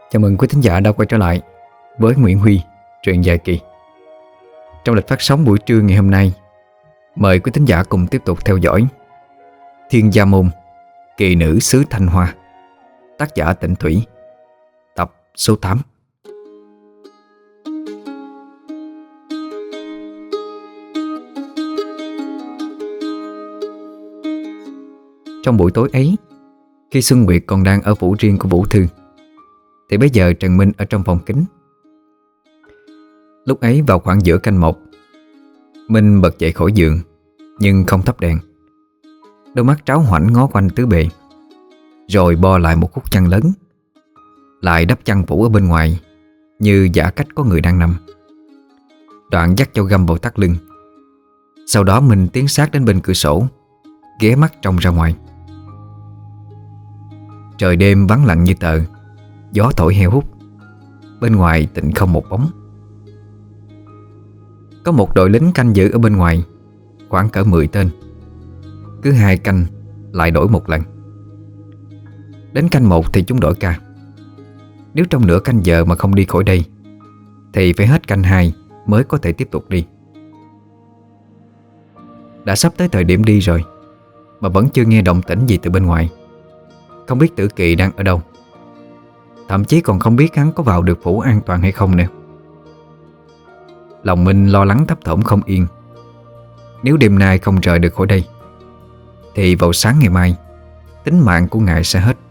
Chào mừng quý thính giả đã quay trở lại với Nguyễn Huy, truyện dài kỳ. Trong lịch phát sóng buổi trưa ngày hôm nay, mời quý thính giả cùng tiếp tục theo dõi Thiên Gia Môn, Kỳ Nữ xứ Thanh Hoa, tác giả Tịnh Thủy, tập số 8. Trong buổi tối ấy, khi Xuân Nguyệt còn đang ở phủ riêng của Vũ Thư, thì bây giờ Trần Minh ở trong phòng kính. Lúc ấy vào khoảng giữa canh một, Minh bật dậy khỏi giường nhưng không thắp đèn. Đôi mắt tráo hoảnh ngó quanh tứ bề, rồi bo lại một khúc chăn lớn, lại đắp chăn phủ ở bên ngoài như giả cách có người đang nằm. Đoạn dắt dao găm vào thắt lưng. Sau đó Minh tiến sát đến bên cửa sổ, ghé mắt trông ra ngoài. Trời đêm vắng lặng như tờ, gió thổi heo hút. Bên ngoài tịnh không một bóng. Có một đội lính canh giữ ở bên ngoài, khoảng cỡ 10 tên. Cứ 2 canh lại đổi một lần. Đến canh 1 thì chúng đổi ca. Nếu trong nửa canh giờ mà không đi khỏi đây thì phải hết canh 2 mới có thể tiếp tục đi. Đã sắp tới thời điểm đi rồi mà vẫn chưa nghe động tĩnh gì từ bên ngoài. Không biết Tử Kỳ đang ở đâu, thậm chí còn không biết hắn có vào được phủ an toàn hay không nữa. Lòng Minh lo lắng thấp thỏm không yên. Nếu đêm nay không rời được khỏi đây thì vào sáng ngày mai tính mạng của ngài sẽ hết.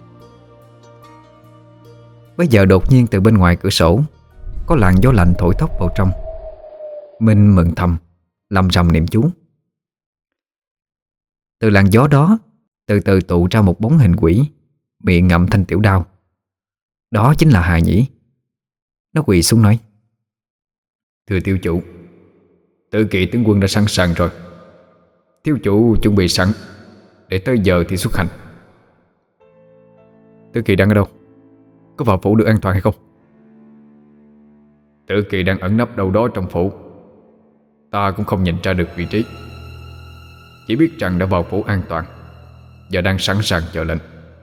Bây giờ đột nhiên từ bên ngoài cửa sổ có làn gió lạnh thổi thốc vào trong. Minh mừng thầm, lầm rầm niệm chú. Từ làn gió đó từ từ tụ ra một bóng hình quỷ, miệng ngậm thanh tiểu đao. Đó chính là Hà Nhĩ. Nó quỳ xuống nói: "Thưa thiếu chủ, Tử Kỳ tướng quân đã sẵn sàng rồi. Thiếu chủ chuẩn bị sẵn để tới giờ thì xuất hành." "Tử Kỳ đang ở đâu? Có vào phủ được an toàn hay không?" "Tử Kỳ đang ẩn nấp đâu đó trong phủ. Ta cũng không nhìn ra được vị trí. Chỉ biết rằng đã vào phủ an toàn và đang sẵn sàng chờ lệnh."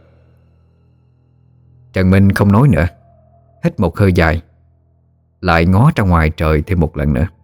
Trần Minh không nói nữa, hít một hơi dài, lại ngó ra ngoài trời thêm một lần nữa.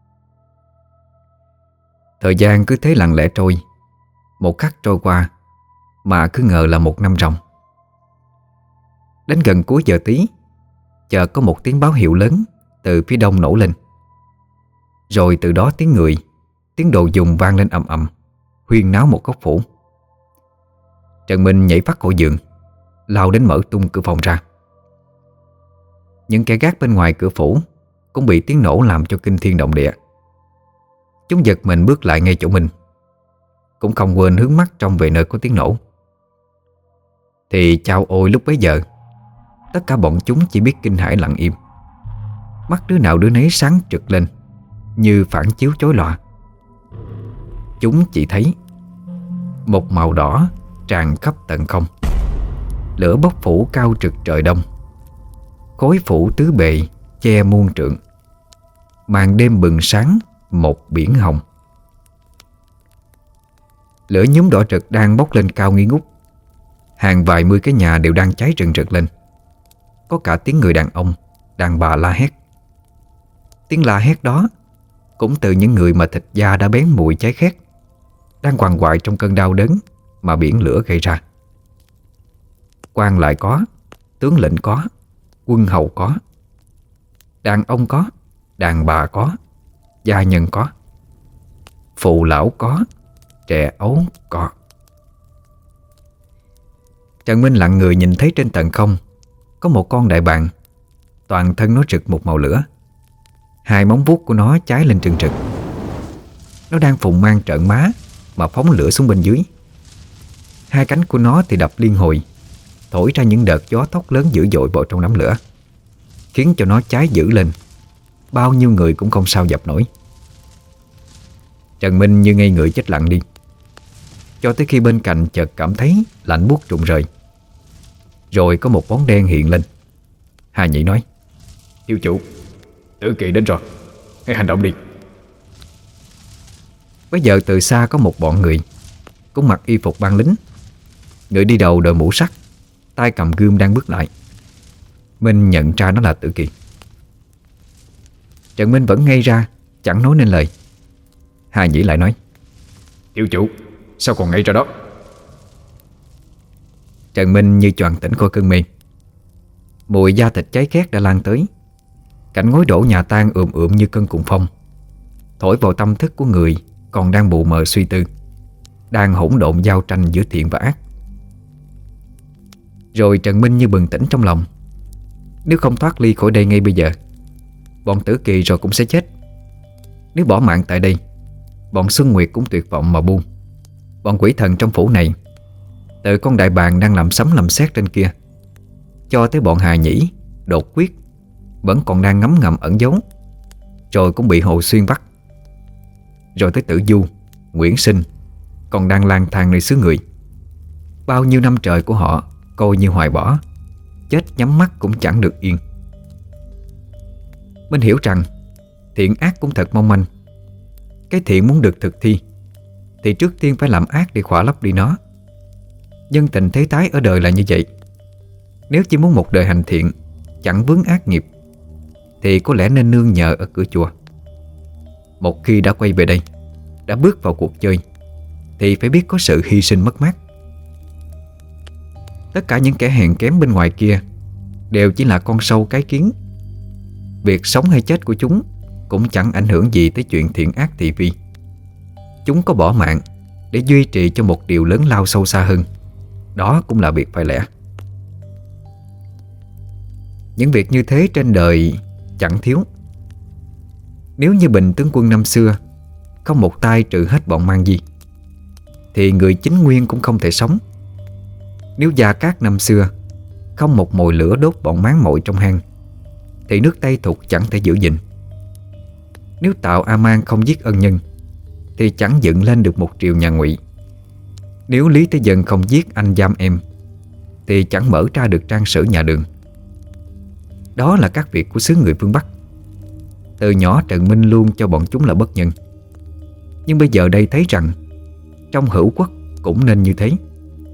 Thời gian cứ thế lặng lẽ trôi. Một khắc trôi qua mà cứ ngờ là một năm ròng. Đến gần cuối giờ tí, chợt có một tiếng báo hiệu lớn từ phía đông nổ lên. Rồi từ đó tiếng người, tiếng đồ dùng vang lên ầm ầm, huyên náo một góc phủ. Trần Minh nhảy phát khỏi giường, lao đến mở tung cửa phòng ra. Những kẻ gác bên ngoài cửa phủ cũng bị tiếng nổ làm cho kinh thiên động địa. Chúng giật mình bước lại ngay chỗ mình, cũng không quên hướng mắt trông về nơi có tiếng nổ. Thì chao ôi, lúc bấy giờ tất cả bọn chúng chỉ biết kinh hãi lặng im. Mắt đứa nào đứa nấy sáng trực lên như phản chiếu chói lòa. Chúng chỉ thấy một màu đỏ tràn khắp tận không. Lửa bốc phủ cao trực trời đông, khói phủ tứ bề che muôn trượng. Màn đêm bừng sáng một biển hồng. Lửa nhóm đỏ rực đang bốc lên cao nghi ngút. Hàng vài mươi cái nhà đều đang cháy rừng rực lên. Có cả tiếng người đàn ông, đàn bà la hét. Tiếng la hét đó cũng từ những người mà thịt da đã bén mùi cháy khét, đang quằn quại trong cơn đau đớn mà biển lửa gây ra. Quan lại có, tướng lĩnh có, quân hầu có, đàn ông có, đàn bà có, gia nhân có, phụ lão có, trẻ ấu có. Trần Minh lặng người nhìn thấy trên tầng không có một con đại bàng. Toàn thân nó rực một màu lửa. 2 móng vuốt của nó cháy lên trừng trực. Nó đang phùng mang trợn má mà phóng lửa xuống bên dưới. 2 cánh của nó thì đập liên hồi, thổi ra những đợt gió tóc lớn dữ dội vào trong đám lửa, khiến cho nó cháy dữ lên. Bao nhiêu người cũng không sao dập nổi. Trần Minh như ngây người chết lặng đi, cho tới khi bên cạnh chợt cảm thấy lạnh buốt rụng rời. Rồi có một bóng đen hiện lên. Hà Nhĩ nói: "Thiếu chủ, Tử Kỳ đến rồi, hãy hành động đi." Bây giờ từ xa có một bọn người cũng mặc y phục bang lính. Người đi đầu đội mũ sắt, tay cầm gươm đang bước lại. Minh nhận ra nó là Tử Kỳ. Trần Minh vẫn ngây ra, chẳng nói nên lời. Hà Nhĩ lại nói: Thiếu chủ, sao còn ngây ra đó? Trần Minh như choàng tỉnh khỏi cơn mê. Mùi da thịt cháy khét đã lan tới. Cảnh ngói đổ nhà tan ườm ượm như cơn cuồng phong, thổi vào tâm thức của người còn đang mù mờ suy tư, đang hỗn độn giao tranh giữa thiện và ác. Rồi Trần Minh như bừng tỉnh trong lòng. Nếu không thoát ly khỏi đây ngay bây giờ, bọn Tử Kỳ rồi cũng sẽ chết. Nếu bỏ mạng tại đây, bọn Xuân Nguyệt cũng tuyệt vọng mà buông. Bọn quỷ thần trong phủ này, từ con đại bàng đang làm sấm làm sét trên kia, cho tới bọn Hà Nhĩ, Đột Quyết vẫn còn đang ngấm ngầm ẩn giấu, rồi cũng bị Hồ Xuyên bắt. Rồi tới Tử Du, Nguyễn Sinh còn đang lang thang nơi xứ người. Bao nhiêu năm trời của họ coi như hoài bỏ, chết nhắm mắt cũng chẳng được yên. Mình hiểu rằng thiện ác cũng thật mong manh. Cái thiện muốn được thực thi thì trước tiên phải làm ác để khỏa lấp đi nó. Nhân tình thế thái ở đời là như vậy. Nếu chỉ muốn một đời hành thiện, chẳng vướng ác nghiệp, thì có lẽ nên nương nhờ ở cửa chùa. Một khi đã quay về đây, đã bước vào cuộc chơi, thì phải biết có sự hy sinh mất mát. Tất cả những kẻ hèn kém bên ngoài kia đều chỉ là con sâu cái kiến. Việc sống hay chết của chúng cũng chẳng ảnh hưởng gì tới chuyện thiện ác thị phi. Chúng có bỏ mạng để duy trì cho một điều lớn lao sâu xa hơn. Đó cũng là việc phải lẽ. Những việc như thế trên đời chẳng thiếu. Nếu như Bình tướng quân năm xưa không một tay trừ hết bọn mang di, thì người chính nguyên cũng không thể sống. Nếu Gia Cát năm xưa không một mồi lửa đốt bọn máng mội trong hang, thì nước Tây Thục chẳng thể giữ gìn. Nếu Tào A Mang không giết ân nhân, thì chẳng dựng lên được một triều nhà Ngụy. Nếu Lý Thế Dân không giết anh giam em, thì chẳng mở ra được trang sử nhà Đường. Đó là các việc của xứ người phương Bắc. Từ nhỏ Trần Minh luôn cho bọn chúng là bất nhân. Nhưng bây giờ đây thấy rằng trong hữu quốc cũng nên như thế.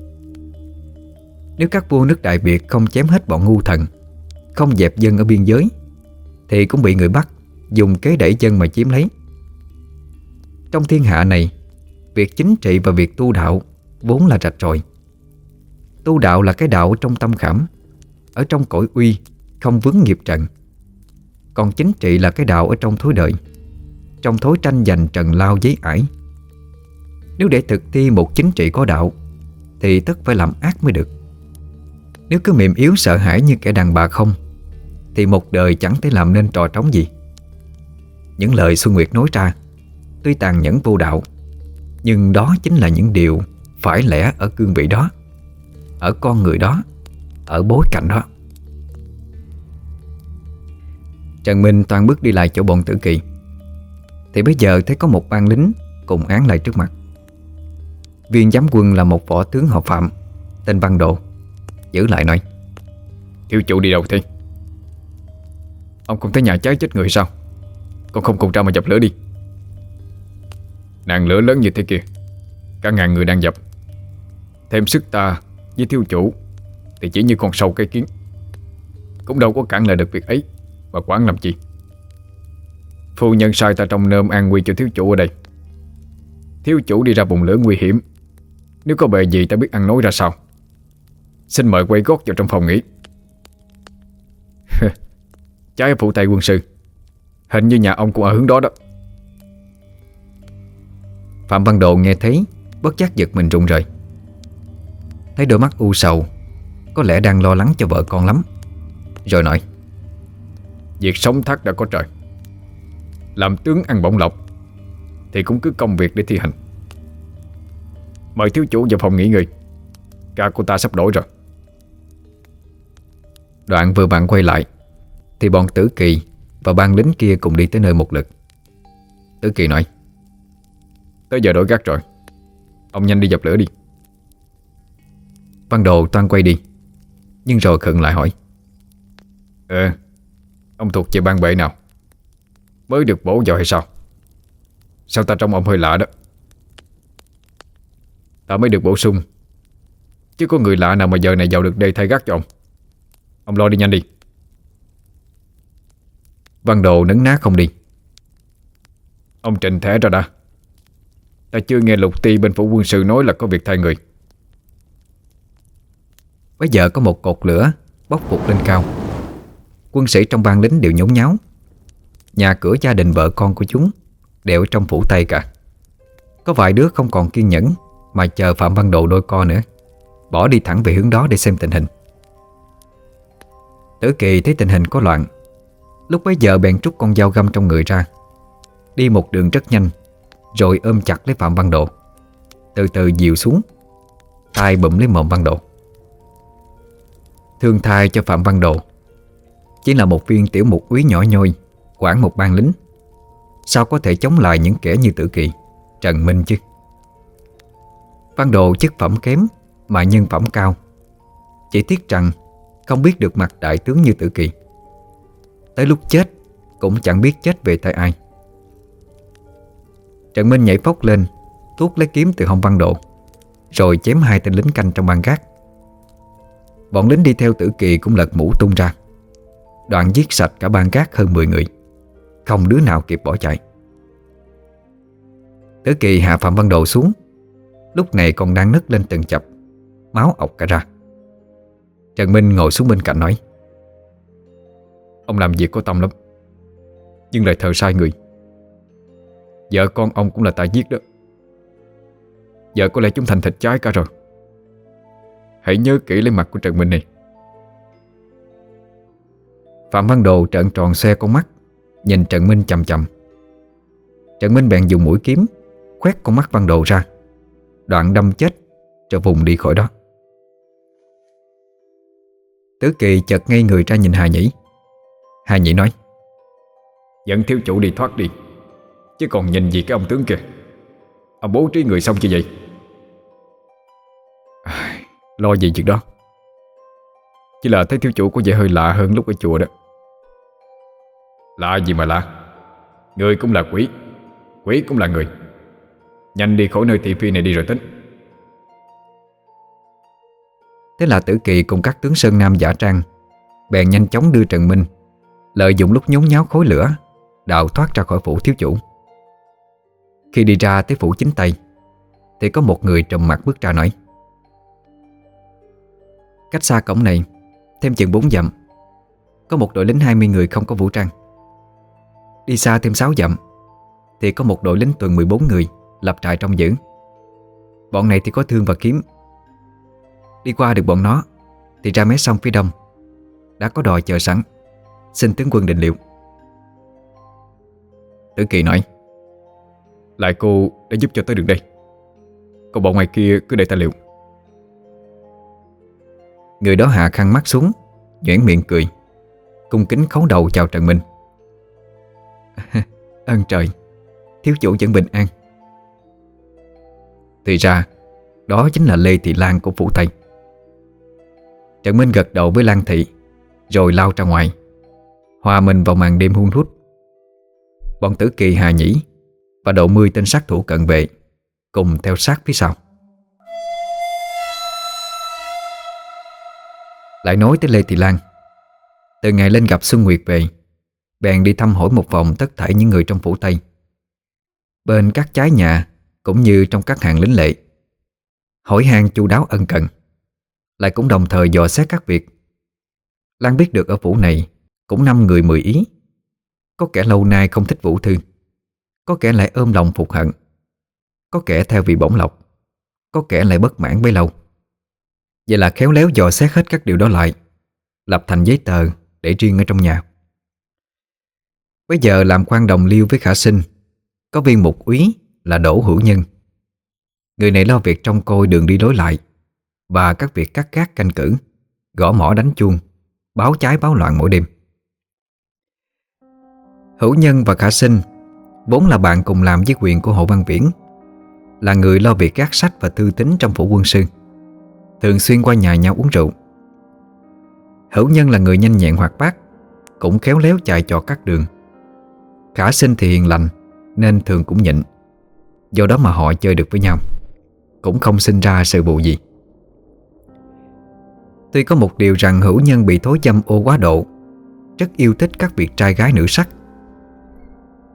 Nếu các vua nước Đại Việt không chém hết bọn ngu thần, không dẹp dân ở biên giới, thì cũng bị người Bắc dùng kế đẩy dân mà chiếm lấy. Trong thiên hạ này, việc chính trị và việc tu đạo vốn là rạch ròi. Tu đạo là cái đạo trong tâm khảm, ở trong cõi uy, không vướng nghiệp trần. Còn chính trị là cái đạo ở trong thối đời, trong thối tranh giành trần lao giấy ải. Nếu để thực thi một chính trị có đạo, thì tất phải làm ác mới được. Nếu cứ mềm yếu sợ hãi như kẻ đàn bà không, thì một đời chẳng thể làm nên trò trống gì. Những lời Xuân Nguyệt nói ra tuy tàn nhẫn vô đạo, nhưng đó chính là những điều phải lẽ ở cương vị đó, ở con người đó, ở bối cảnh đó. Trần Minh toan bước đi lại chỗ bọn Tử Kỳ, thì bây giờ thấy có một ban lính cùng án lại trước mặt. Viên giám quân là một võ tướng họ Phạm, tên Văn Độ, giữ lại nói: Thiếu chủ đi đâu thế? Ông không thấy nhà cháy chết người sao? Con không cùng ra mà dập lửa đi. Nạn lửa lớn như thế kia, cả ngàn người đang dập, thêm sức ta với thiếu chủ thì chỉ như con sâu cái kiến, cũng đâu có cản lại được việc ấy. Mà quản làm chi? Phu nhân sai ta trông nom an nguy cho thiếu chủ ở đây. Thiếu chủ đi ra vùng lửa nguy hiểm, nếu có bề gì ta biết ăn nói ra sao. Xin mời quay gót vào trong phòng nghỉ. Trái phụ tay quân sư, hình như nhà ông cũng ở hướng đó đó. Phạm Văn Độ nghe thấy bất giác giật mình rụng rời. Thấy đôi mắt u sầu, có lẽ đang lo lắng cho vợ con lắm. Rồi nói: Việc sống thác đã có trời, làm tướng ăn bổng lộc thì cũng cứ công việc để thi hành. Mời thiếu chủ vào phòng nghỉ ngơi, ca của ta sắp đổi rồi. Đoạn vừa vặn quay lại, thì bọn Tử Kỳ và ban lính kia cùng đi tới nơi một lượt. Tử Kỳ nói: Tới giờ đổi gác rồi, ông nhanh đi dập lửa đi. Văn Đồ toan quay đi, nhưng rồi khựng lại hỏi: Ông thuộc về ban bệ nào? Mới được bổ vào hay sao? Sao ta trông ông hơi lạ đó? Ta mới được bổ sung, chứ có người lạ nào mà giờ này vào được đây thay gác cho ông. Ông lo đi nhanh đi, Văn Đồ nấn ná không đi. Ông trình thẻ ra đã. Ta chưa nghe Lục Ti bên phủ quân sự nói là có việc thay người. Bây giờ có một cột lửa bốc vụt lên cao. Quân sĩ trong ban lính đều nhốn nháo. Nhà cửa gia đình vợ con của chúng đều ở trong phủ Tây cả. Có vài đứa không còn kiên nhẫn mà chờ Phạm Văn Độ đôi co nữa, bỏ đi thẳng về hướng đó để xem tình hình. Tử Kỳ thấy tình hình có loạn, lúc bấy giờ bèn trút con dao găm trong người ra, đi một đường rất nhanh, rồi ôm chặt lấy Phạm Văn Độ, từ từ dìu xuống, tay bụm lấy mồm Văn Độ. Thương thai cho Phạm Văn Độ chỉ là một viên tiểu mục úy nhỏ nhoi quản một ban lính, sao có thể chống lại những kẻ như Tử Kỳ, Trần Minh chứ? Văn Độ chức phẩm kém mà nhân phẩm cao, chỉ tiếc rằng không biết được mặt đại tướng như Tử Kỳ. Tới lúc chết cũng chẳng biết chết về tay ai. Trần Minh nhảy phóc lên, tuốt lấy kiếm từ hông Văn Độ, rồi chém hai tên lính canh trong ban gác. Bọn lính đi theo Tử Kỳ cũng lật mũ tung ra, đoạn giết sạch cả ban gác hơn 10 người, không đứa nào kịp bỏ chạy. Tử Kỳ hạ Phạm Văn Độ xuống, lúc này còn đang nứt lên từng chập, máu ọc cả ra. Trần Minh ngồi xuống bên cạnh nói: Ông làm việc có tâm lắm, nhưng lại thờ sai người. Vợ con ông cũng là ta giết đó. Giờ có lẽ chúng thành thịt cháy cả rồi. Hãy nhớ kỹ lấy mặt của Trần Minh này. Phạm Văn Độ trợn tròn xoe con mắt, nhìn Trần Minh chằm chằm. Trần Minh bèn dùng mũi kiếm khoét con mắt Văn Độ ra, đoạn đâm chết rồi vùng đi khỏi đó. Tử Kỳ chợt ngây người ra nhìn Hà Nhĩ. Hà Nhĩ nói: Dẫn thiếu chủ đi thoát đi, chứ còn nhìn gì cái ông tướng kìa. Ông bố trí người xong chưa vậy? Lo gì chuyện đó. Chỉ là thấy thiếu chủ có vẻ hơi lạ hơn lúc ở chùa đó. Lạ gì mà lạ. Người cũng là quỷ, quỷ cũng là người. Nhanh đi khỏi nơi thị phi này đi rồi tính. Thế là Tử Kỳ cùng các tướng Sơn Nam giả trang bèn nhanh chóng đưa Trần Minh, lợi dụng lúc nhốn nháo khối lửa, đào thoát ra khỏi phủ thiếu chủ. Khi đi ra tới phủ chính Tây thì có một người trùm mặt bước ra nói: Cách xa cổng này thêm chừng 4 dặm có một đội lính 20 người không có vũ trang. Đi xa thêm 6 dặm thì có một đội lính tuần 14 người lập trại trong giữ. Bọn này thì có thương và kiếm. Đi qua được bọn nó thì ra mé sông phía đông đã có đò chờ sẵn, xin tướng quân định liệu. Tử Kỳ nói: Lại cô đã giúp cho tới được đây, còn bọn ngoài kia cứ để ta liệu. Người đó hạ khăn mắt xuống, nhoẻn miệng cười, cung kính khấu đầu chào Trần Minh. Ơn trời, thiếu chủ vẫn bình an. Thì ra đó chính là Lê Thị Lan của phủ Tây. Trần Minh gật đầu với Lan Thị, rồi lao ra ngoài, hòa mình vào màn đêm hun hút. Bọn Tử Kỳ, Hà Nhĩ và độ 10 tên sát thủ cận vệ cùng theo sát phía sau. Lại nói tới Lê Thị Lan. Từ ngày lên gặp Xuân Nguyệt về, bèn đi thăm hỏi một vòng tất thảy những người trong phủ Tây, bên các trái nhà cũng như trong các hàng lính lệ, hỏi han chu đáo ân cần, lại cũng đồng thời dò xét các việc. Lan biết được ở phủ này cũng 5 người 10 ý. Có kẻ lâu nay không thích Vũ Thư, có kẻ lại ôm lòng phục hận, có kẻ theo vì bổng lộc, có kẻ lại bất mãn bấy lâu. Vậy là khéo léo dò xét hết các điều đó lại, lập thành giấy tờ để riêng ở trong nhà. Bây giờ làm quan đồng liêu với Khả Sinh có viên mục úy là Đỗ Hữu Nhân. Người này lo việc trông coi đường đi lối lại và các việc cắt gác canh cử, gõ mõ đánh chuông, báo cháy báo loạn mỗi đêm. Hữu Nhân và Khả Sinh vốn là bạn cùng làm với quyền của Hồ Văn Viễn, là người lo việc gác sách và thư tín trong phủ quân sư, thường xuyên qua nhà nhau uống rượu. Hữu Nhân là người nhanh nhẹn hoạt bát, cũng khéo léo chài trò các đường. Khả Sinh thì hiền lành nên thường cũng nhịn, do đó mà họ chơi được với nhau, cũng không sinh ra sự vụ gì. Tuy có một điều rằng Hữu Nhân bị thối dâm ô quá độ, rất yêu thích các việc trai gái nữ sắc,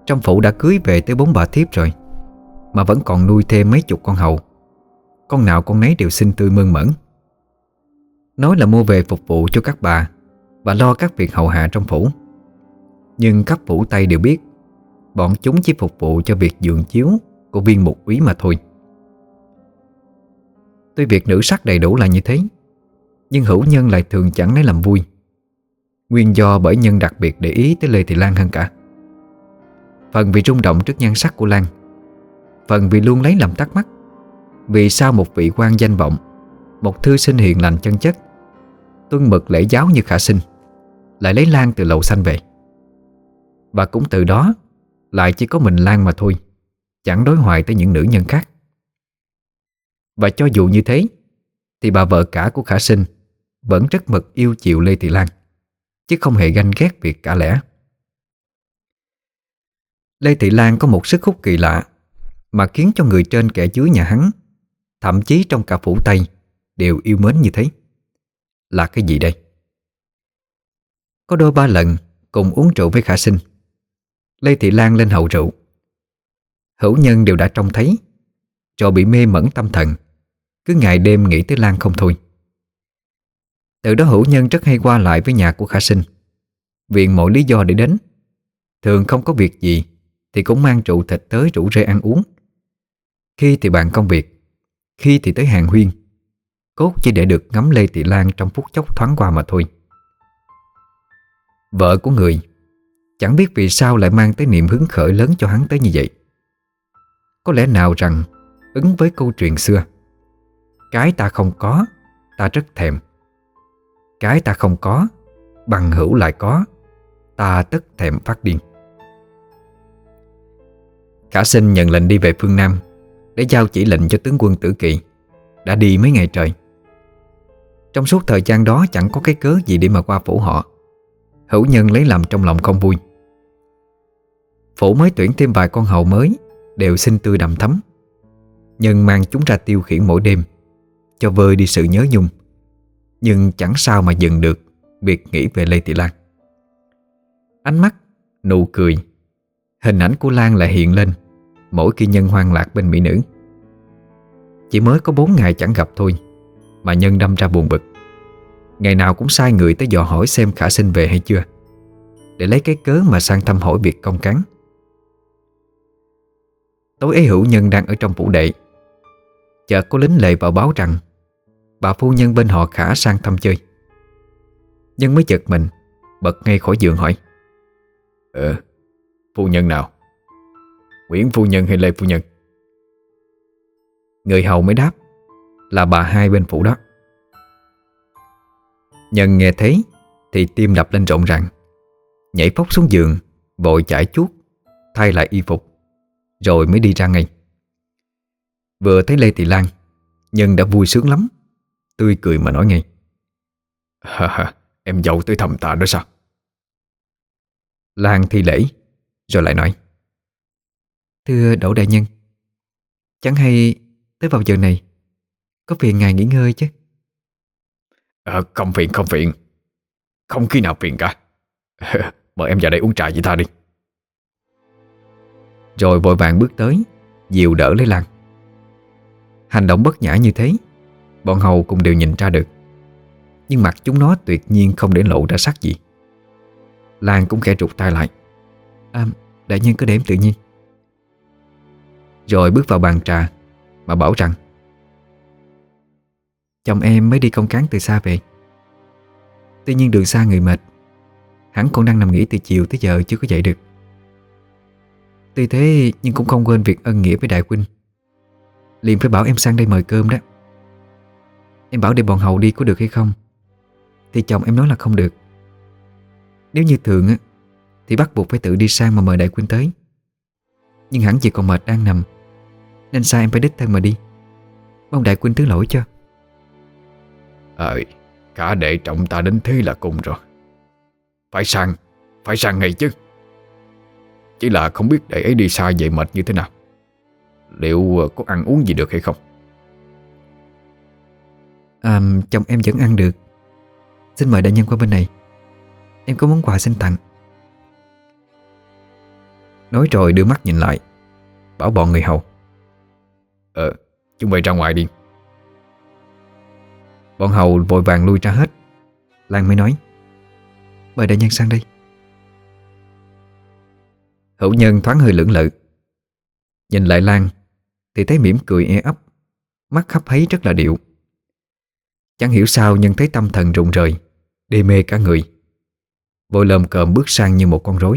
Trong phủ đã cưới về tới 4 bà thiếp rồi, mà vẫn còn nuôi thêm mấy chục con hầu. Con nào con nấy đều xinh tươi mơn mởn. Nói là mua về phục vụ cho các bà và lo các việc hầu hạ trong phủ. Nhưng khắp phủ Tây đều biết bọn chúng chỉ phục vụ cho việc giường chiếu của viên mục úy mà thôi. Tuy việc nữ sắc đầy đủ là như thế, nhưng hữu nhân lại thường chẳng lấy làm vui. Nguyên do bởi nhân đặc biệt để ý tới Lê Thị Lan hơn cả. Phần vì rung động trước nhan sắc của Lan, phần vì luôn lấy làm thắc mắc vì sao một vị quan danh vọng, một thư sinh hiền lành chân chất, tuân mực lễ giáo như Khả Sinh lại lấy Lan từ lầu xanh về. Và cũng từ đó lại chỉ có mình Lan mà thôi, chẳng đối hoài tới những nữ nhân khác. Và cho dù như thế thì bà vợ cả của Khả Sinh vẫn rất mực yêu chiều Lê Thị Lan, chứ không hề ganh ghét việc cả lẽ. Lê Thị Lan có một sức hút kỳ lạ mà khiến cho người trên kẻ dưới nhà hắn, thậm chí trong cả phủ Tây, đều yêu mến như thế. Là cái gì đây? Có đôi ba lần cùng uống rượu với Khả Sinh, Lê Thị Lan lên hậu rượu. Hữu nhân đều đã trông thấy, rồi bị mê mẩn tâm thần, cứ ngày đêm nghĩ tới Lan không thôi. Từ đó hữu nhân rất hay qua lại với nhà của Khả Sinh, viện mọi lý do để đến. Thường không có việc gì thì cũng mang rượu thịt tới rủ rê ăn uống. Khi thì bàn công việc, khi thì tới hàng huyên, cốt chỉ để được ngắm Lê Thị Lan trong phút chốc thoáng qua mà thôi. Vợ của người chẳng biết vì sao lại mang tới niềm hứng khởi lớn cho hắn tới như vậy. Có lẽ nào rằng ứng với câu chuyện xưa: cái ta không có, ta rất thèm; cái ta không có, bằng hữu lại có, ta tất thèm phát điên. Khả Sinh nhận lệnh đi về phương Nam để giao chỉ lệnh cho tướng quân Tử Kỵ, đã đi mấy ngày trời. Trong suốt thời gian đó chẳng có cái cớ gì để mà qua phủ họ. Hữu nhân lấy làm trong lòng không vui. Phủ mới tuyển thêm vài con hầu mới, đều xinh tươi đằm thắm. Nhân mang chúng ra tiêu khiển mỗi đêm, cho vơi đi sự nhớ nhung. Nhưng chẳng sao mà dừng được việc nghĩ về Lê Thị Lan. Ánh mắt, nụ cười, hình ảnh của Lan lại hiện lên mỗi khi Nhân hoang lạc bên mỹ nữ. Chỉ mới có 4 ngày chẳng gặp thôi mà Nhân đâm ra buồn bực. Ngày nào cũng sai người tới dò hỏi xem Khả Sinh về hay chưa, để lấy cái cớ mà sang thăm hỏi việc công cán. Tối ấy hữu nhân đang ở trong phủ đệ, chợt có lính lệ vào báo rằng bà phu nhân bên họ Khả sang thăm chơi. Nhân mới giật mình, bật ngay khỏi giường hỏi: Phu nhân nào? Nguyễn phu nhân hay Lê phu nhân? Người hầu mới đáp: là bà hai bên phủ đó. Nhân nghe thế thì tim đập lên rộn ràng, nhảy phóc xuống giường, vội chải chuốt thay lại y phục, rồi mới đi ra ngay. Vừa thấy Lê Thị Lan, Nhân đã vui sướng lắm, tươi cười mà nói ngay: em dâu tới thăm ta đó sao? Lan thi lễ rồi lại nói: thưa Đỗ đại nhân, chẳng hay tới vào giờ này, có phiền ngài nghỉ ngơi chứ? Không phiền, không phiền, không khi nào phiền cả. Mời em vào đây uống trà với ta đi. Rồi vội vàng bước tới, dìu đỡ lấy Lan. Hành động bất nhã như thế, bọn hầu cũng đều nhìn ra được, nhưng mặt chúng nó tuyệt nhiên không để lộ ra sắc gì. Lan cũng khẽ rụt tay lại: đại nhân cứ để em tự nhiên. Rồi bước vào bàn trà mà bảo rằng: chồng em mới đi công cán từ xa về. Tuy nhiên đường xa người mệt, hắn còn đang nằm nghỉ từ chiều tới giờ chưa có dậy được. Tuy thế nhưng cũng không quên việc ân nghĩa với đại huynh, liền phải bảo em sang đây mời cơm đó. Em bảo để bọn hầu đi có được hay không, thì chồng em nói là không được. Nếu như thường á thì bắt buộc phải tự đi sang mà mời đại huynh tới. Nhưng hẳn chỉ còn mệt đang nằm, nên sao em phải đích thân mà đi. Mong đại huynh thứ lỗi cho. Cả đệ trọng ta đến thế là cùng rồi. Phải sang ngay chứ. Chỉ là không biết đệ ấy đi xa vậy mệt như thế nào, liệu có ăn uống gì được hay không? Chồng em vẫn ăn được. Xin mời đại nhân qua bên này, em có món quà xin tặng. Nói rồi đưa mắt nhìn lại, bảo bọn người hầu: Chúng mày ra ngoài đi. Bọn hầu vội vàng lui ra hết. Lan mới nói: Mời đại nhân sang đây. Hữu Nhân thoáng hơi lưỡng lự, nhìn lại Lan thì thấy mỉm cười e ấp, mắt hấp háy rất là điệu. Chẳng hiểu sao Nhân thấy tâm thần rụng rời, đê mê cả người, vội lồm cồm bước sang như một con rối.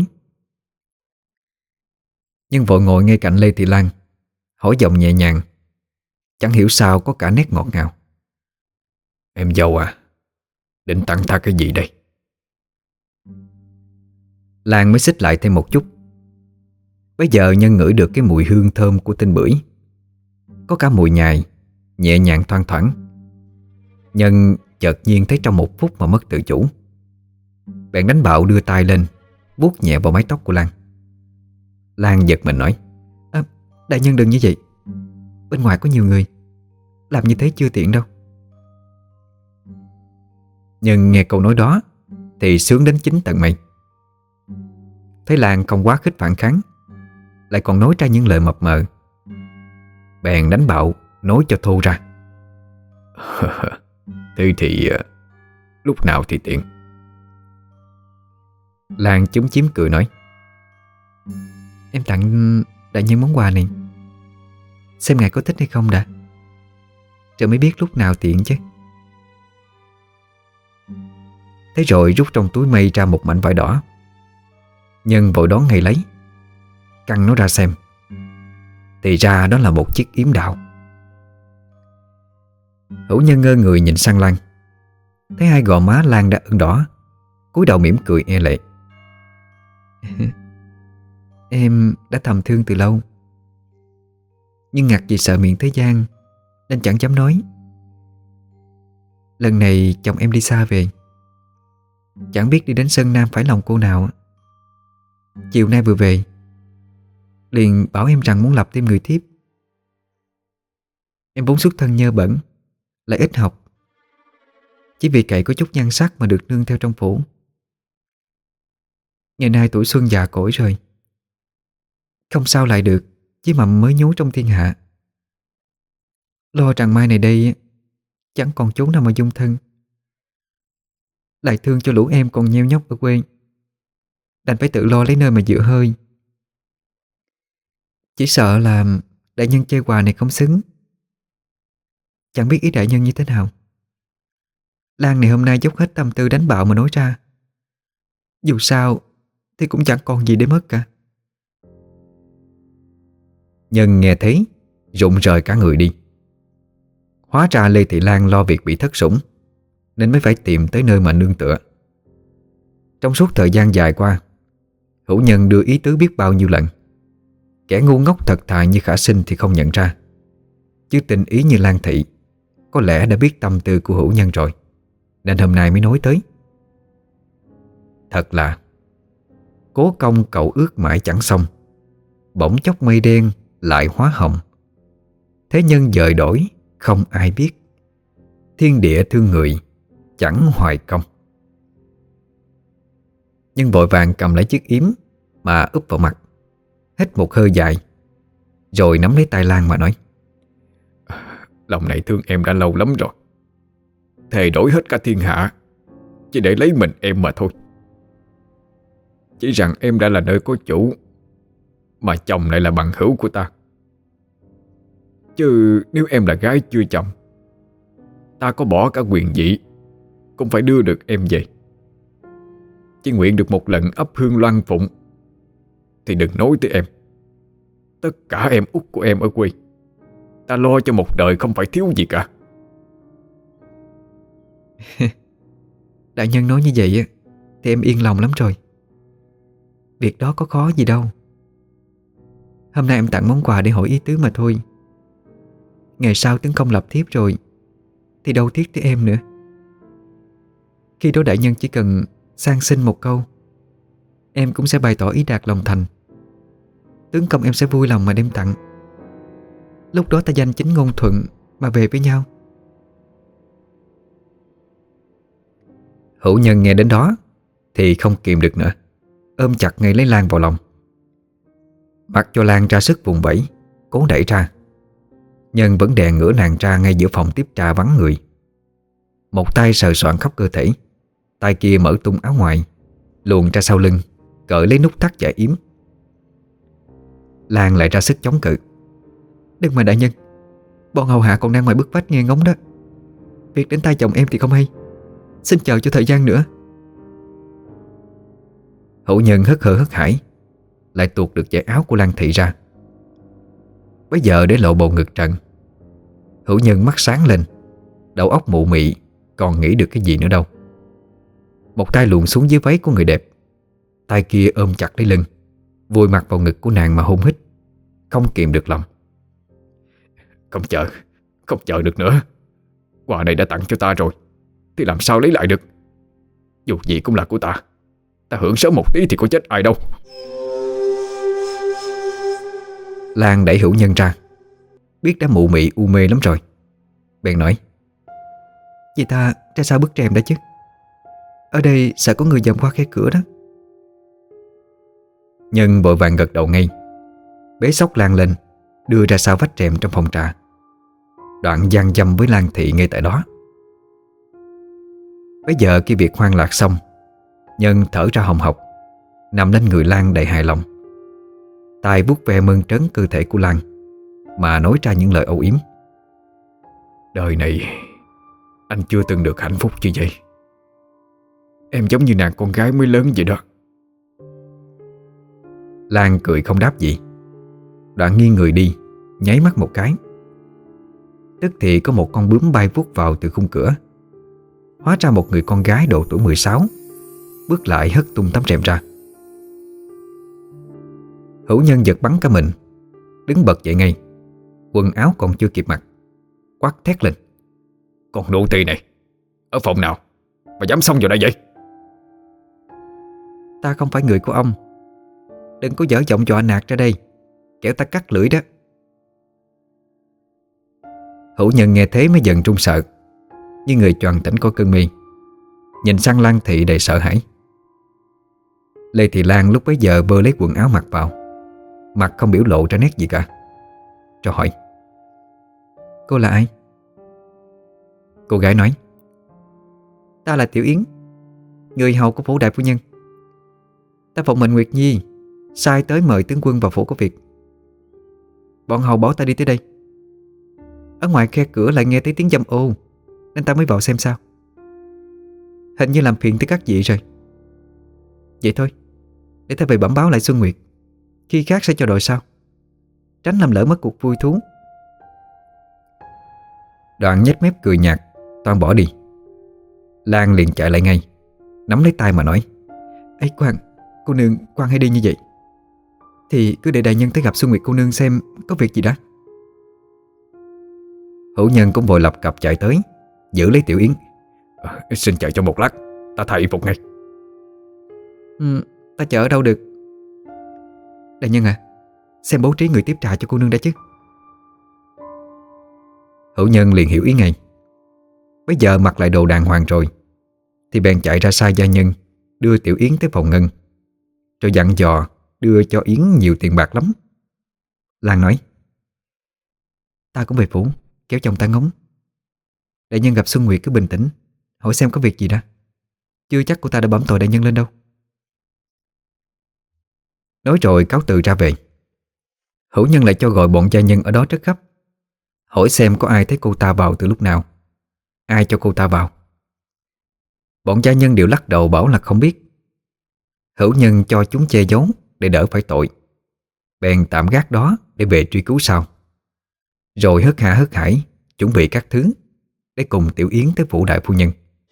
Nhưng vội ngồi ngay cạnh Lê Thị Lan, hỏi giọng nhẹ nhàng, chẳng hiểu sao có cả nét ngọt ngào: Em dâu à, định tặng ta cái gì đây? Lan mới xích lại thêm một chút. Bây giờ Nhân ngửi được cái mùi hương thơm của tinh bưởi, có cả mùi nhài, nhẹ nhàng thoang thoảng. Nhân chợt nhiên thấy trong một phút mà mất tự chủ. Bèn đánh bạo đưa tay lên, vuốt nhẹ vào mái tóc của Lan. Lan giật mình nói: Đại nhân đừng như vậy, bên ngoài có nhiều người, làm như thế chưa tiện đâu. Nhưng nghe câu nói đó thì sướng đến chính tận mây. Thấy Lan không quá khích phản kháng, lại còn nói ra những lời mập mờ, bèn đánh bạo nói cho thô ra: Thế thì lúc nào thì tiện? Lan chúm chím cười nói: Em tặng đại nhân món quà này, xem ngài có thích hay không đã, rồi mới biết lúc nào tiện chứ. Thế rồi rút trong túi mây ra một mảnh vải đỏ. Nhân vội đón ngay lấy, căng nó ra xem, thì ra đó là một chiếc yếm đạo. Hữu Nhân ngơ người nhìn sang Lan, thấy hai gò má Lan đã ửng đỏ, cúi đầu mỉm cười e lệ: Em đã thầm thương từ lâu, nhưng ngặt vì sợ miệng thế gian nên chẳng dám nói. Lần này chồng em đi xa về, chẳng biết đi đến Sơn Nam phải lòng cô nào. Chiều nay vừa về, liền bảo em rằng muốn lập thêm người thiếp. Em vốn xuất thân nhơ bẩn, lại ít học, chỉ vì cậy có chút nhan sắc mà được nương theo trong phủ. Ngày nay tuổi xuân già cỗi rồi, không sao lại được với mầm mới nhú trong thiên hạ. Lo rằng mai này đây chẳng còn chốn nào mà dung thân, lại thương cho lũ em còn nheo nhóc ở quê, đành phải tự lo lấy nơi mà dựa hơi. Chỉ sợ là đại nhân chơi quà này không xứng. Chẳng biết ý đại nhân như thế nào. Lan này hôm nay dốc hết tâm tư đánh bạo mà nói ra, dù sao thì cũng chẳng còn gì để mất cả. Nhân nghe thấy rụng rời cả người đi. Hóa ra Lê Thị Lan lo việc bị thất sủng, nên mới phải tìm tới nơi mà nương tựa. Trong suốt thời gian dài qua, Hữu Nhân đưa ý tứ biết bao nhiêu lần. Kẻ ngu ngốc thật thà như Khả Sinh thì không nhận ra, chứ tình ý như Lan Thị có lẽ đã biết tâm tư của Hữu Nhân rồi, nên hôm nay mới nói tới. Thật là cố công cậu ước mãi chẳng xong, bỗng chốc mây đen lại hóa hồng. Thế nhân dời đổi không ai biết, thiên địa thương người chẳng hoài công. Nhưng vội vàng cầm lấy chiếc yếm mà úp vào mặt, hít một hơi dài, rồi nắm lấy tay Lan mà nói: Lòng này thương em đã lâu lắm rồi, thề đổi hết cả thiên hạ chỉ để lấy mình em mà thôi. Chỉ rằng em đã là nơi có chủ, mà chồng lại là bằng hữu của ta. Chứ nếu em là gái chưa chồng, ta có bỏ cả quyền vị cũng phải đưa được em về. Chỉ nguyện được một lần ấp hương loan phụng thì đừng nói tới em. Tất cả em út của em ở quê, ta lo cho một đời không phải thiếu gì cả. Đại nhân nói như vậy thì em yên lòng lắm rồi. Việc đó có khó gì đâu. Hôm nay em tặng món quà để hỏi ý tứ mà thôi. Ngày sau tấn công lập thiếp rồi thì đâu tiếc tới em nữa. Khi đó đại nhân chỉ cần sang xin một câu, em cũng sẽ bày tỏ ý đạt lòng thành. Tướng công em sẽ vui lòng mà đem tặng. Lúc đó ta danh chính ngôn thuận mà về với nhau. Hữu Nhân nghe đến đó thì không kìm được nữa, ôm chặt ngay lấy Lan vào lòng. Mặc cho Lan ra sức vùng vẫy, cố đẩy ra, Nhân vẫn đè ngửa nàng ra ngay giữa phòng tiếp trà vắng người. Một tay sờ soạng khắp cơ thể, tay kia mở tung áo ngoài, luồn ra sau lưng, cởi lấy nút thắt giải yếm. Lan lại ra sức chống cự. Đừng mà đại nhân, bọn hầu hạ còn đang ngoài bức vách nghe ngóng đó. Việc đến tay chồng em thì không hay, xin chờ cho thời gian nữa. Hữu Nhân hớt hở hớt hải, lại tuột được dải áo của Lan Thị ra. Bây giờ để lộ bầu ngực trần, Hữu Nhân mắt sáng lên, đầu óc mụ mị, còn nghĩ được cái gì nữa đâu. Một tay luồn xuống dưới váy của người đẹp, tay kia ôm chặt lấy lưng, vùi mặt vào ngực của nàng mà hôn hít, không kìm được lòng. Không chờ được nữa. Quà này đã tặng cho ta rồi thì làm sao lấy lại được. Dù gì cũng là của ta, ta hưởng sớm một tí thì có chết ai đâu. Lan đẩy Hữu Nhân ra, biết đã mụ mị u mê lắm rồi, bèn nói: Vậy ta ra sao bức rèm đã chứ? Ở đây sợ có người dòm qua khe cửa đó. Nhân vội vàng gật đầu ngay, bế xốc Lan lên, đưa ra sau vách rèm trong phòng trà, đoạn gian dâm với Lan Thị ngay tại đó. Bây giờ khi việc hoang lạc xong, Nhân thở ra hồng hộc, nằm lên người Lan đầy hài lòng, tay vuốt ve mơn trớn cơ thể của Lan mà nói ra những lời âu yếm. Đời này anh chưa từng được hạnh phúc như vậy. Em giống như nàng con gái mới lớn vậy đó. Lan cười không đáp gì, đoạn nghiêng người đi, nháy mắt một cái. Tức thì có một con bướm bay vút vào từ khung cửa. Hóa ra một người con gái độ tuổi 16, bước lại hất tung tấm rèm ra. Hữu Nhân giật bắn cả mình, đứng bật dậy ngay, quần áo còn chưa kịp mặc, quát thét lên: Con nô tỳ này, ở phòng nào mà dám xông vào đây vậy? Ta không phải người của ông, đừng có dở giọng dọa nạt ra đây, kẻo ta cắt lưỡi đó. Hữu Nhân nghe thế mới dần run sợ, như người choàng tỉnh khỏi cơn mê, nhìn sang Lan Thị đầy sợ hãi. Lê Thị Lan lúc bấy giờ bơ lấy quần áo mặc vào, mặt không biểu lộ ra nét gì cả, cho hỏi: Cô là ai? Cô gái nói: Ta là Tiểu Yến, người hầu của phủ đại phu nhân. Ta phụng mệnh Nguyệt Nhi sai tới mời tướng quân vào phủ có việc. Bọn hầu bảo ta đi tới đây. Ở ngoài khe cửa lại nghe thấy tiếng dâm ô, nên ta mới vào xem sao. Hình như làm phiền tới các vị rồi. Vậy thôi, để ta về bẩm báo lại Xuân Nguyệt, khi khác sẽ cho đội sau, tránh làm lỡ mất cuộc vui thú. Đoạn nhếch mép cười nhạt, toan bỏ đi. Lan liền chạy lại ngay, nắm lấy tay mà nói: Ấy khoan, cô nương khoan hãy đi như vậy. Thì cứ để đại nhân tới gặp Xuân Nguyệt cô nương xem có việc gì đã. Hữu Nhân cũng vội lập cập chạy tới, giữ lấy Tiểu Yến. Xin chờ cho một lát, ta thay y phục ngay. Ta chờ ở đâu được. Đại nhân à, xem bố trí người tiếp trà cho cô nương đã chứ. Hữu Nhân liền hiểu ý ngay. Bây giờ mặc lại đồ đàng hoàng rồi, thì bèn chạy ra sai gia nhân đưa Tiểu Yến tới phòng ngân, rồi dặn dò đưa cho Yến nhiều tiền bạc lắm. Lan nói: Ta cũng về phủ, kéo chồng ta ngóng. Đại nhân gặp Xuân Nguyệt cứ bình tĩnh, hỏi xem có việc gì đã. Chưa chắc cô ta đã bẩm tội đại nhân lên đâu. Nói rồi cáo từ ra về. Hữu Nhân lại cho gọi bọn gia nhân ở đó rất gấp, hỏi xem có ai thấy cô ta vào từ lúc nào, ai cho cô ta vào. Bọn gia nhân đều lắc đầu bảo là không biết. Hữu Nhân cho chúng che giấu để đỡ phải tội, bèn tạm gác đó để về truy cứu sau. Rồi hớt ha hớt hải chuẩn bị các thứ để cùng Tiểu Yến tới phủ đại phu nhân.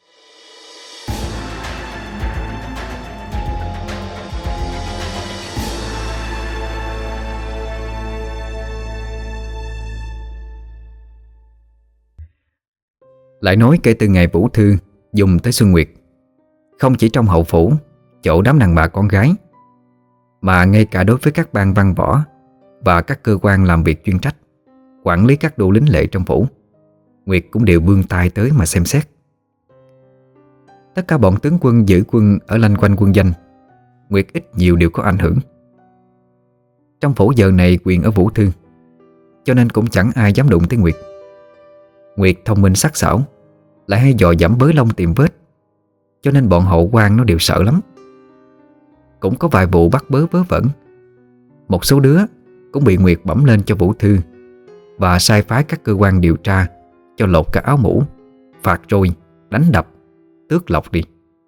Lại nói kể từ ngày Vũ Thư dùng tới Xuân Nguyệt, không chỉ trong hậu phủ chỗ đám đàn bà con gái, mà ngay cả đối với các ban văn võ và các cơ quan làm việc chuyên trách, quản lý các đô lính lệ trong phủ, Nguyệt cũng đều vươn tay tới mà xem xét. Tất cả bọn tướng quân giữ quân ở lanh quanh quân danh, Nguyệt ít nhiều đều có ảnh hưởng. Trong phủ giờ này quyền ở Vũ Thư, cho nên cũng chẳng ai dám đụng tới Nguyệt. Nguyệt thông minh sắc sảo, lại hay dò dẫm bới lông tìm vết, cho nên bọn hậu quan nó đều sợ lắm. Cũng có vài vụ bắt bớ vớ vẩn. Một số đứa cũng bị Nguyệt bẩm lên cho Vũ Thư và sai phái các cơ quan điều tra cho lột cả áo mũ, phạt rồi, đánh đập, tước lộc đi.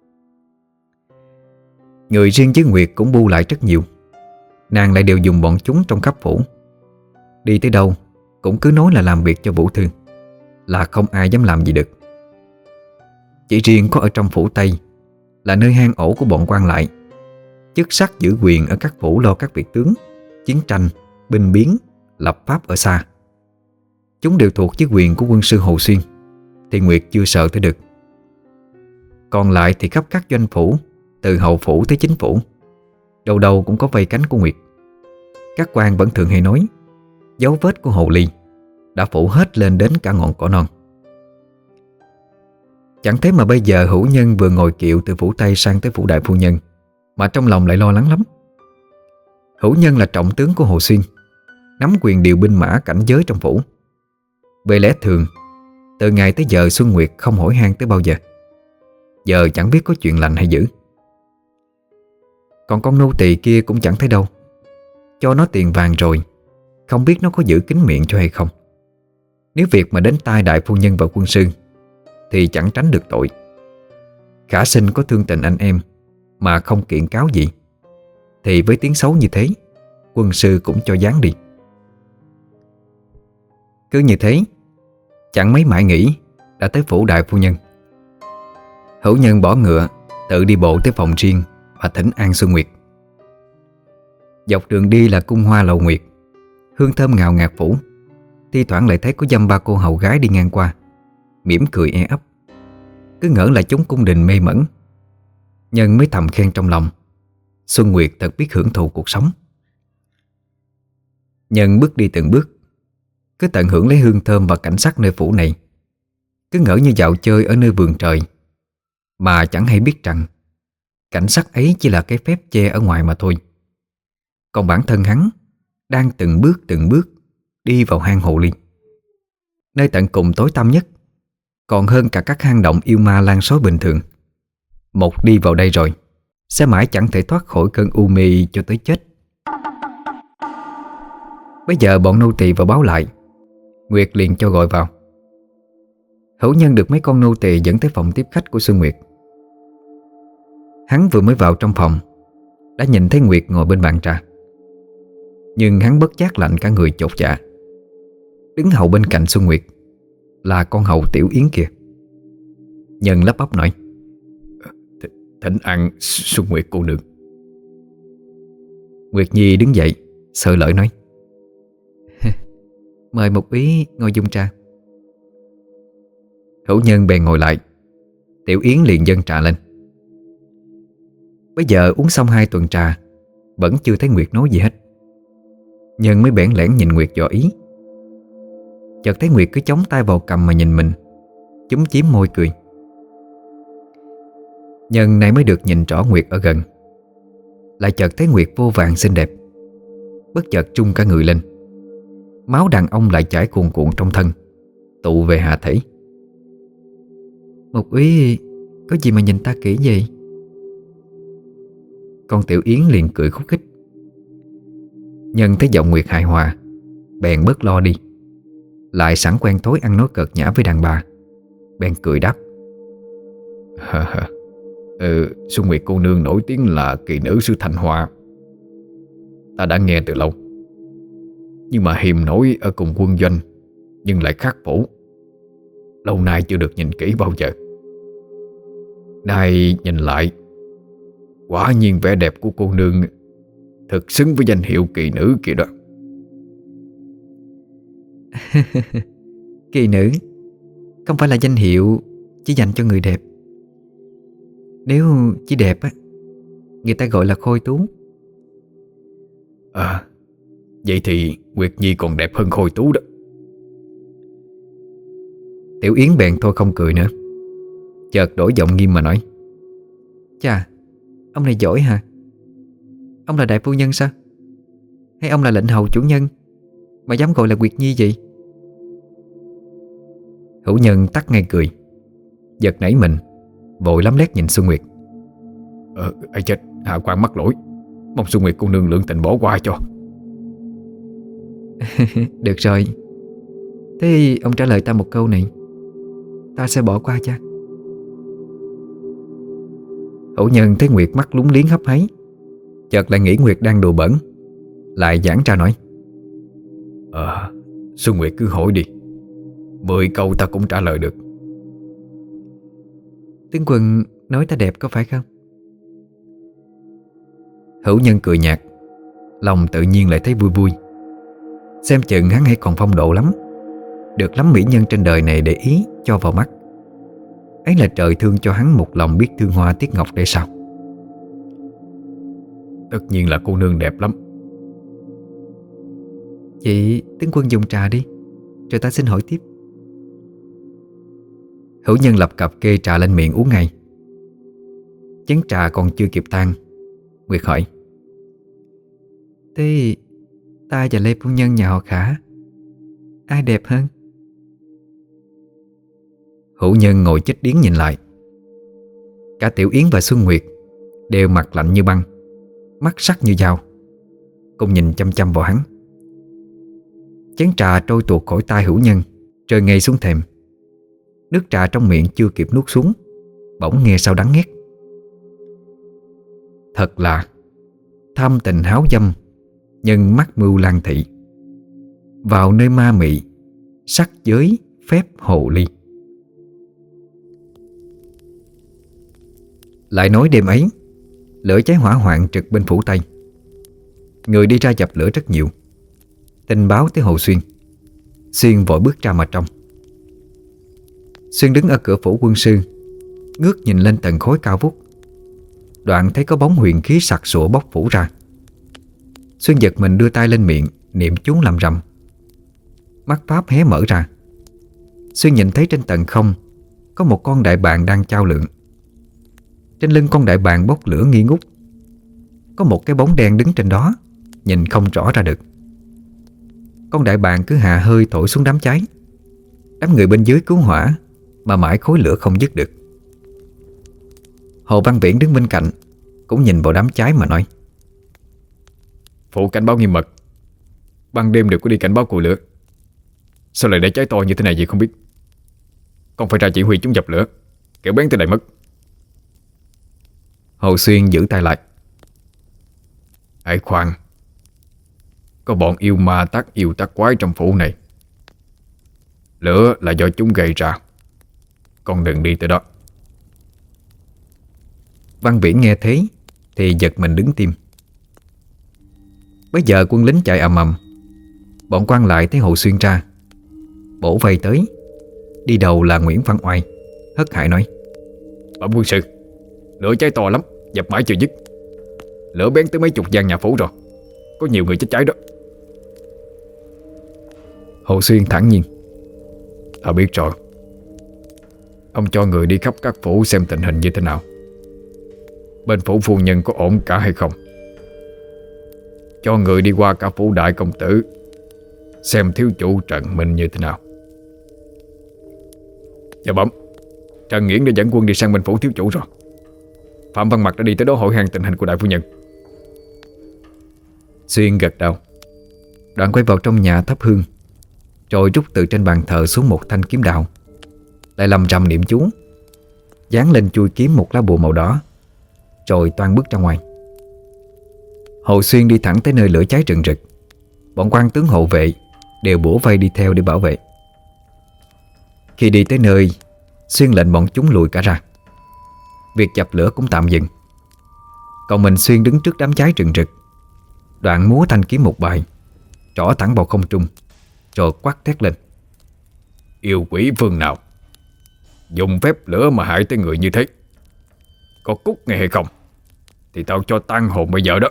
Người riêng với Nguyệt cũng bu lại rất nhiều. Nàng lại đều dùng bọn chúng trong khắp phủ. Đi tới đâu cũng cứ nói là làm việc cho Vũ Thư, là không ai dám làm gì được. Chỉ riêng có ở trong phủ Tây, là nơi hang ổ của bọn quan lại, chức sắc giữ quyền ở các phủ lo các việc tướng, chiến tranh, binh biến, lập pháp ở xa. Chúng đều thuộc với quyền của quân sư Hồ Xuyên, thì Nguyệt chưa sợ tới được. Còn lại thì khắp các doanh phủ, từ hậu phủ tới chính phủ, đâu đâu cũng có vây cánh của Nguyệt. Các quan vẫn thường hay nói dấu vết của Hồ Ly đã phủ hết lên đến cả ngọn cỏ non. Chẳng thế mà bây giờ Hữu Nhân vừa ngồi kiệu từ phủ Tây sang tới phủ đại phu nhân, mà trong lòng lại lo lắng lắm. Hữu Nhân là trọng tướng của Hồ Xuyên, nắm quyền điều binh mã cảnh giới trong phủ. Về lẽ thường, từ ngày tới giờ Xuân Nguyệt không hỏi han tới bao giờ. Giờ chẳng biết có chuyện lành hay dữ. Còn con nô tỳ kia cũng chẳng thấy đâu. Cho nó tiền vàng rồi, không biết nó có giữ kín miệng cho hay không. Nếu việc mà đến tai đại phu nhân và quân sư thì chẳng tránh được tội. Khả sinh có thương tình anh em mà không kiện cáo gì, thì với tiếng xấu như thế, quân sư cũng cho giáng đi. Cứ như thế, chẳng mấy mãi nghĩ đã tới phủ đại phu nhân. Hữu Nhân bỏ ngựa, tự đi bộ tới phòng riêng và thỉnh an Xuân Nguyệt. Dọc đường đi là cung hoa lầu nguyệt, hương thơm ngào ngạt phủ. Thi thoảng lại thấy có dăm ba cô hầu gái đi ngang qua, mỉm cười e ấp. Cứ ngỡ là chúng cung đình mê mẩn. Nhân mới thầm khen trong lòng, Xuân Nguyệt thật biết hưởng thụ cuộc sống. Nhân bước đi từng bước, cứ tận hưởng lấy hương thơm và cảnh sắc nơi phủ này. Cứ ngỡ như dạo chơi ở nơi vườn trời, mà chẳng hay biết rằng cảnh sắc ấy chỉ là cái phép che ở ngoài mà thôi. Còn bản thân hắn đang từng bước đi vào hang Hồ Ly, nơi tận cùng tối tăm nhất, còn hơn cả các hang động yêu ma lan sói bình thường. Một đi vào đây rồi, sẽ mãi chẳng thể thoát khỏi cơn u mê cho tới chết. Bây giờ bọn nô tỳ vào báo lại, Nguyệt liền cho gọi vào. Hữu Nhân được mấy con nô tỳ dẫn tới phòng tiếp khách của Xuân Nguyệt. Hắn vừa mới vào trong phòng đã nhìn thấy Nguyệt ngồi bên bàn trà. Nhưng hắn bất giác lạnh cả người chột dạ. Đứng hầu bên cạnh Xuân Nguyệt là con hầu Tiểu Yến kia. Nhân lắp bắp nói: Thỉnh an Xuân Nguyệt cô nương. Nguyệt Nhi đứng dậy sợ lỡ nói: Mời một ý ngồi dùng trà. Hữu Nhân bèn ngồi lại. Tiểu Yến liền dâng trà lên. Bây giờ uống xong 2 tuần trà, vẫn chưa thấy Nguyệt nói gì hết. Nhân mới bẽn lẽn nhìn Nguyệt dò ý. Chợt thấy Nguyệt cứ chống tay vào cằm mà nhìn mình, chúm chím môi cười. Nhân này mới được nhìn rõ Nguyệt ở gần, lại chợt thấy Nguyệt vô vàn xinh đẹp. Bất chợt trung cả người lên. Máu đàn ông lại chảy cuồn cuộn trong thân, tụ về hạ thể. Một ý, có gì mà nhìn ta kỹ vậy? Con Tiểu Yến liền cười khúc khích. Nhân thấy giọng Nguyệt hài hòa, bèn bớt lo đi. Lại sẵn quen thói ăn nói cợt nhã với đàn bà, bèn cười đáp: Xuân Nguyệt cô nương nổi tiếng là kỳ nữ xứ Thanh Hoa. Ta đã nghe từ lâu, nhưng mà hiềm nổi ở cùng quân doanh, nhưng lại khác phủ. Lâu nay chưa được nhìn kỹ bao giờ. Nay nhìn lại, quả nhiên vẻ đẹp của cô nương thực xứng với danh hiệu kỳ nữ kia đó. Kỳ nữ không phải là danh hiệu chỉ dành cho người đẹp. Nếu chỉ đẹp á, người ta gọi là khôi tú. Vậy thì Nguyệt Nhi còn đẹp hơn khôi tú đó. Tiểu Yến bèn thôi không cười nữa, chợt đổi giọng nghiêm mà nói: Chà, ông này giỏi hả? Ông là đại phu nhân sao? Hay ông là lệnh hầu chủ nhân mà dám gọi là Nguyệt Nhi vậy? Hữu Nhân tắt ngay cười, giật nảy mình, vội lắm lét nhìn Xuân Nguyệt. Ai chết, hạ quan mắc lỗi, mong Xuân Nguyệt cô nương lượng tình bỏ qua cho. Được rồi. Thế ông trả lời ta một câu này, ta sẽ bỏ qua cho. Hữu Nhân thấy Nguyệt mắt lúng liếng hấp háy, chợt lại nghĩ Nguyệt đang đùa bẩn, lại giãn ra nói: Xuân Nguyệt cứ hỏi đi, 10 câu ta cũng trả lời được. Tướng quân nói ta đẹp có phải không? Hữu Nhân cười nhạt, lòng tự nhiên lại thấy vui vui. Xem chừng hắn hay còn phong độ lắm, được lắm mỹ nhân trên đời này để ý cho vào mắt. Ấy là trời thương cho hắn một lòng biết thương hoa tiếc ngọc để sao. Tất nhiên là cô nương đẹp lắm. Vậy tướng quân dùng trà đi, rồi ta xin hỏi tiếp. Hữu Nhân lập cập kê trà lên miệng uống ngay. Chén trà còn chưa kịp tan, Nguyệt hỏi: Thế ta và Lê phu nhân nhà họ Khả, ai đẹp hơn? Hữu Nhân ngồi chết điếng nhìn lại. Cả Tiểu Yến và Xuân Nguyệt đều mặt lạnh như băng, mắt sắc như dao, cùng nhìn chăm chăm vào hắn. Chén trà trôi tuột khỏi tay Hữu Nhân, rơi ngay xuống thềm. Nước trà trong miệng chưa kịp nuốt xuống, bỗng nghe sao đắng nghét. Thật là tham tình háo dâm, nhân mắc mưu lang thị, vào nơi ma mị, sắc giới phép hồ ly. Lại nói đêm ấy, lửa cháy hỏa hoạn trực bên phủ Tây. Người đi ra dập lửa rất nhiều. Tin báo tới Hồ Xuyên. Xuyên vội bước ra mà trong. Xuyên đứng ở cửa phủ quân sư, ngước nhìn lên tầng khói cao vút. Đoạn thấy có bóng huyền khí sặc sụa bốc phủ ra. Xuyên giật mình đưa tay lên miệng, niệm chú làm rầm. Mắt pháp hé mở ra. Xuyên nhìn thấy trên tầng không có một con đại bàng đang chao lượn. Trên lưng con đại bàng bốc lửa nghi ngút. Có một cái bóng đen đứng trên đó, nhìn không rõ ra được. Con đại bàng cứ hà hơi thổi xuống đám cháy. Đám người bên dưới cứu hỏa mà mãi khối lửa không dứt được. Hồ Văn Viễn đứng bên cạnh cũng nhìn vào đám cháy mà nói: Phụ cảnh báo nghiêm mật, ban đêm đều có đi cảnh báo cùi lửa. Sao lại để cháy to như thế này vậy không biết. Con phải ra chỉ huy chúng dập lửa, kẻo bén tới đây mất. Hồ Xuyên giữ tay lại: Hãy khoan, có bọn yêu ma tác yêu tác quái trong phủ này. Lửa là do chúng gây ra, con đừng đi tới đó. Văn Viễn nghe thế thì giật mình đứng tim. Bây giờ quân lính chạy ầm ầm. Bọn quan lại thấy Hồ Xuyên ra, bổ vây tới. Đi đầu là Nguyễn Văn Oai, hớt hải nói: Bẩm quân sư, lửa cháy to lắm, dập mãi chưa dứt. Lửa bén tới mấy chục gian nhà phủ rồi, có nhiều người chết cháy đó. Hồ Xuyên thản nhiên: Ta biết rồi. Ông cho người đi khắp các phủ xem tình hình như thế nào. Bên phủ phu nhân có ổn cả hay không. Cho người đi qua cả phủ đại công tử, xem thiếu chủ Trần Minh như thế nào. Dạ bẩm, Trần Nghiễn đã dẫn quân đi sang bên phủ thiếu chủ rồi. Phạm Văn Mặc đã đi tới đó hỏi han tình hình của đại phu nhân. Xuyên gật đầu. Đoạn quay vào trong nhà thắp hương, rồi rút từ trên bàn thờ xuống một thanh kiếm đạo, lại lầm rầm niệm chú, dán lên chuôi kiếm một lá bùa màu đỏ, rồi toan bước ra ngoài. Hồ Xuyên đi thẳng tới nơi lửa cháy rừng rực. Bọn quan tướng hộ vệ đều bủa vây đi theo để bảo vệ. Khi đi tới nơi, Xuyên lệnh bọn chúng lùi cả ra. Việc dập lửa cũng tạm dừng. Còn mình Xuyên đứng trước đám cháy rừng rực, đoạn múa thanh kiếm một bài, trỏ thẳng vào không trung, rồi quát thét lên: Yêu quỷ phương nào dùng phép lửa mà hại tới người như thế? Có cút nghe hay không thì tao cho tan hồn bây giờ đó.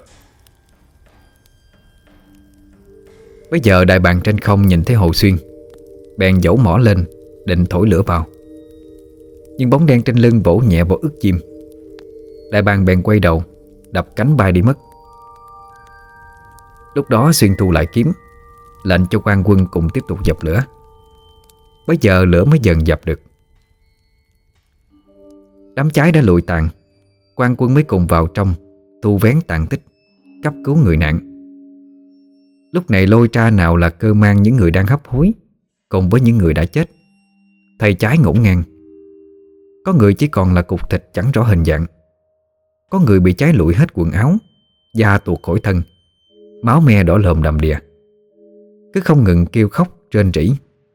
Bây giờ đại bàng trên không nhìn thấy Hồ Xuyên, bèn dẫu mỏ lên định thổi lửa vào. Nhưng bóng đen trên lưng vỗ nhẹ vào ức chim. Đại bàng bèn quay đầu, đập cánh bay đi mất. Lúc đó Xuyên thu lại kiếm, lệnh cho quan quân cùng tiếp tục dập lửa. Bây giờ lửa mới dần dập được. Đám cháy đã lụi tàn, quan quân mới cùng vào trong thu vén tàn tích, cấp cứu người nạn. Lúc này lôi ra nào là cơ mang những người đang hấp hối cùng với những người đã chết, thây cháy ngổn ngang. Có người chỉ còn là cục thịt chẳng rõ hình dạng, có người bị cháy lụi hết quần áo, da tuột khỏi thân, máu me đỏ lồm đầm đìa, cứ không ngừng kêu khóc rên rỉ.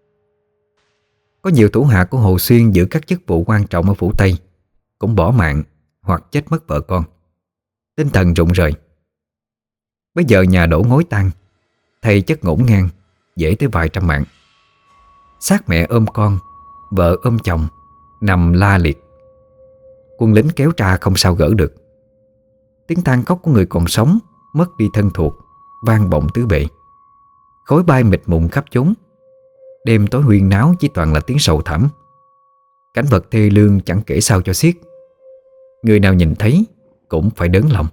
Có nhiều thủ hạ của Hồ Xuyên giữ các chức vụ quan trọng ở phủ Tây cũng bỏ mạng hoặc chết mất vợ con, tinh thần rụng rời. Bây giờ nhà đổ ngói tan, thây chất ngổn ngang, dễ tới vài trăm mạng. Xác mẹ ôm con, vợ ôm chồng, nằm la liệt. Quân lính kéo ra không sao gỡ được. Tiếng than khóc của người còn sống, mất đi thân thuộc, vang vọng tứ bề. Khói bay mịt mùng khắp chốn. Đêm tối huyên náo chỉ toàn là tiếng sầu thảm. Cảnh vật thê lương chẳng kể sao cho xiết. Người nào nhìn thấy cũng phải đớn lòng.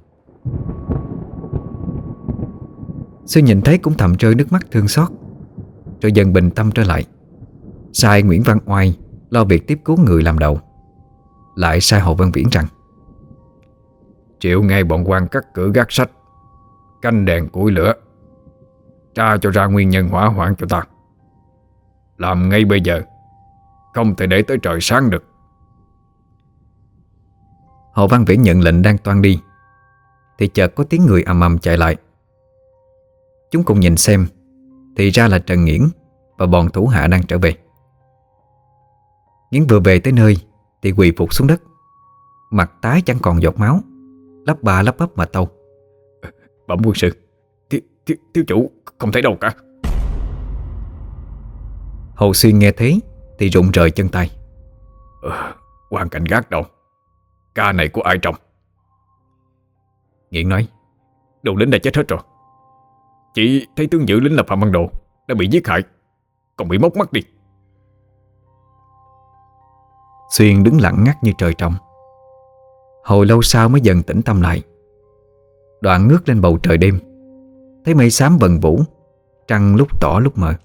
Xuyên nhìn thấy cũng thầm rơi nước mắt thương xót, rồi dần bình tâm trở lại. Sai Nguyễn Văn Oai lo việc tiếp cứu người làm đầu, lại sai Hồ Văn Viễn rằng: triệu ngay bọn quan cắt cửa gác sách, canh đèn củi lửa, tra cho ra nguyên nhân hỏa hoạn cho ta. Làm ngay bây giờ, không thể để tới trời sáng được. Hồ Văn Viễn nhận lệnh đang toan đi, thì chợt có tiếng người ầm ầm chạy lại. Chúng cùng nhìn xem, thì ra là Trần Nghiễn và bọn thủ hạ đang trở về. Nghiễn vừa về tới nơi thì quỳ phục xuống đất, mặt tái chẳng còn giọt máu, lắp ba lắp bắp mà tâu: Bẩm quân sư, thiếu chủ không thấy đâu cả. Hồ Xuyên nghe thế thì rụng rời chân tay. Quan cảnh gác đâu? Ca này của ai trồng? Nghiễn nói: Đồ lính đã chết hết rồi. Chỉ thấy tướng giữ lính là Phạm Văn Độ đã bị giết hại, còn bị móc mắt đi. Xuyên đứng lặng ngắt như trời trồng. Hồi lâu sau mới dần tĩnh tâm lại. Đoạn ngước lên bầu trời đêm, thấy mây xám vần vũ, trăng lúc tỏ lúc mờ.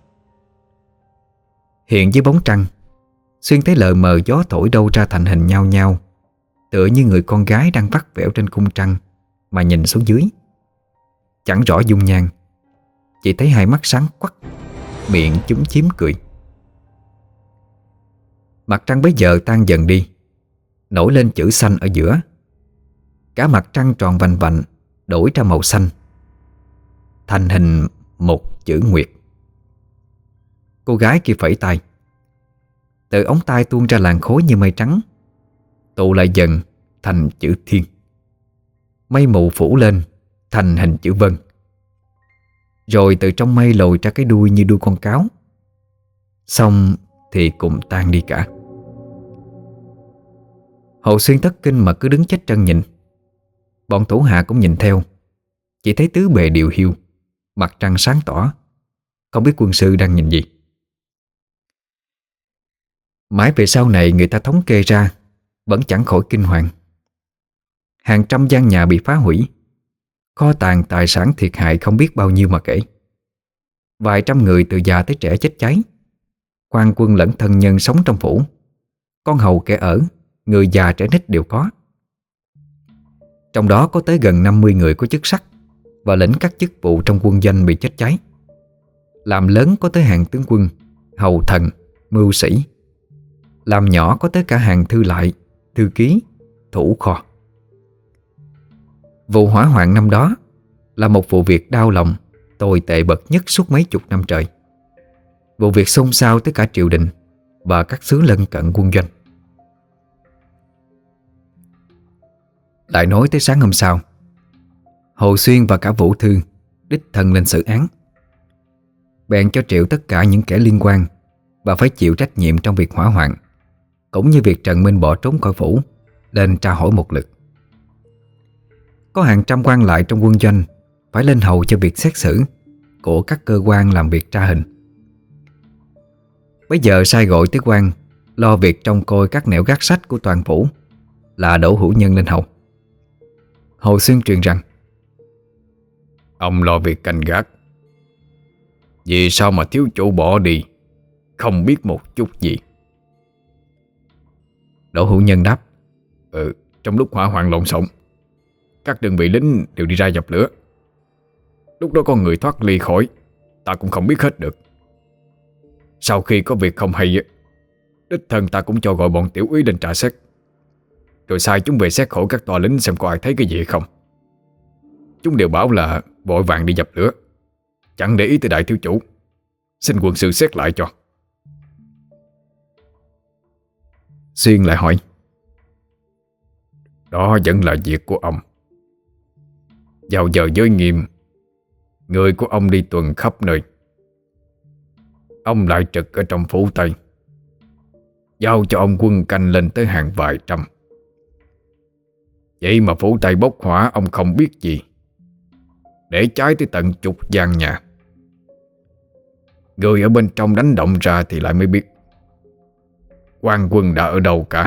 Hiện dưới bóng trăng, Xuyên thấy lờ mờ gió thổi đâu ra thành hình nhao nhao, tựa như người con gái đang vắt vẻo trên cung trăng mà nhìn xuống dưới. Chẳng rõ dung nhan, chỉ thấy hai mắt sáng quắc, miệng chúm chím cười. Mặt trăng bấy giờ tan dần đi, nổi lên chữ xanh ở giữa. Cả mặt trăng tròn vành vạnh đổi ra màu xanh, thành hình một chữ nguyệt. Cô gái kia phẩy tay, từ ống tay tuôn ra làn khói như mây trắng, tụ lại dần thành chữ thiên. Mây mù phủ lên thành hình chữ vân, rồi từ trong mây lồi ra cái đuôi như đuôi con cáo. Xong thì cùng tan đi cả. Hồ Xuyên thất kinh mà cứ đứng chết trân nhìn. Bọn thủ hạ cũng nhìn theo, chỉ thấy tứ bề điều hiu, mặt trăng sáng tỏ, không biết quân sư đang nhìn gì. Mãi về sau này người ta thống kê ra, vẫn chẳng khỏi kinh hoàng. Hàng trăm gian nhà bị phá hủy, kho tàng tài sản thiệt hại không biết bao nhiêu mà kể. Vài trăm người từ già tới trẻ chết cháy, quan quân lẫn thân nhân sống trong phủ, con hầu kẻ ở, người già trẻ nít đều có. Trong đó có tới gần 50 người có chức sắc và lĩnh các chức vụ trong quân doanh bị chết cháy. Làm lớn có tới hàng tướng quân, hầu thần, mưu sĩ. Làm nhỏ có tới cả hàng thư lại, thư ký, thủ kho. Vụ hỏa hoạn năm đó là một vụ việc đau lòng, tồi tệ bậc nhất suốt mấy chục năm trời. Vụ việc xôn xao tới cả triều đình và các xứ lân cận quân doanh. Lại nói tới sáng hôm sau, Hồ Xuyên và cả Vũ Thư đích thân lên xử án. Bèn cho triệu tất cả những kẻ liên quan và phải chịu trách nhiệm trong việc hỏa hoạn, cũng như việc Trần Minh bỏ trốn khỏi phủ, lên tra hỏi một lượt. Có hàng trăm quan lại trong quân doanh phải lên hầu cho việc xét xử của các cơ quan làm việc tra hình. Bây giờ sai gọi tới quan lo việc trông coi các nẻo gác sách của toàn phủ là Đỗ Hữu Nhân lên hầu. Hồ Xuyên truyền rằng: Ông lo việc canh gác. Vì sao mà thiếu chủ bỏ đi không biết một chút gì? Đỗ Hữu Nhân đáp. Trong lúc hỏa hoạn lộn xộn, các đơn vị lính đều đi ra dập lửa. Lúc đó con người thoát ly khỏi, ta cũng không biết hết được. Sau khi có việc không hay, đích thân ta cũng cho gọi bọn tiểu úy lên trả xét, rồi sai chúng về xét hỏi các tòa lính xem có ai thấy cái gì hay không. Chúng đều bảo là vội vàng đi dập lửa, chẳng để ý tới đại thiếu chủ. Xin quân sư xét lại cho. Xuyên lại hỏi. Đó vẫn là việc của ông. Vào giờ giới nghiêm, người của ông đi tuần khắp nơi, ông lại trực ở trong phủ Tây, giao cho ông quân canh lên tới hàng vài trăm. Vậy mà phủ Tây bốc hỏa ông không biết gì, để cháy tới tận chục gian nhà. Người ở bên trong đánh động ra thì lại mới biết quan quân đã ở đâu cả.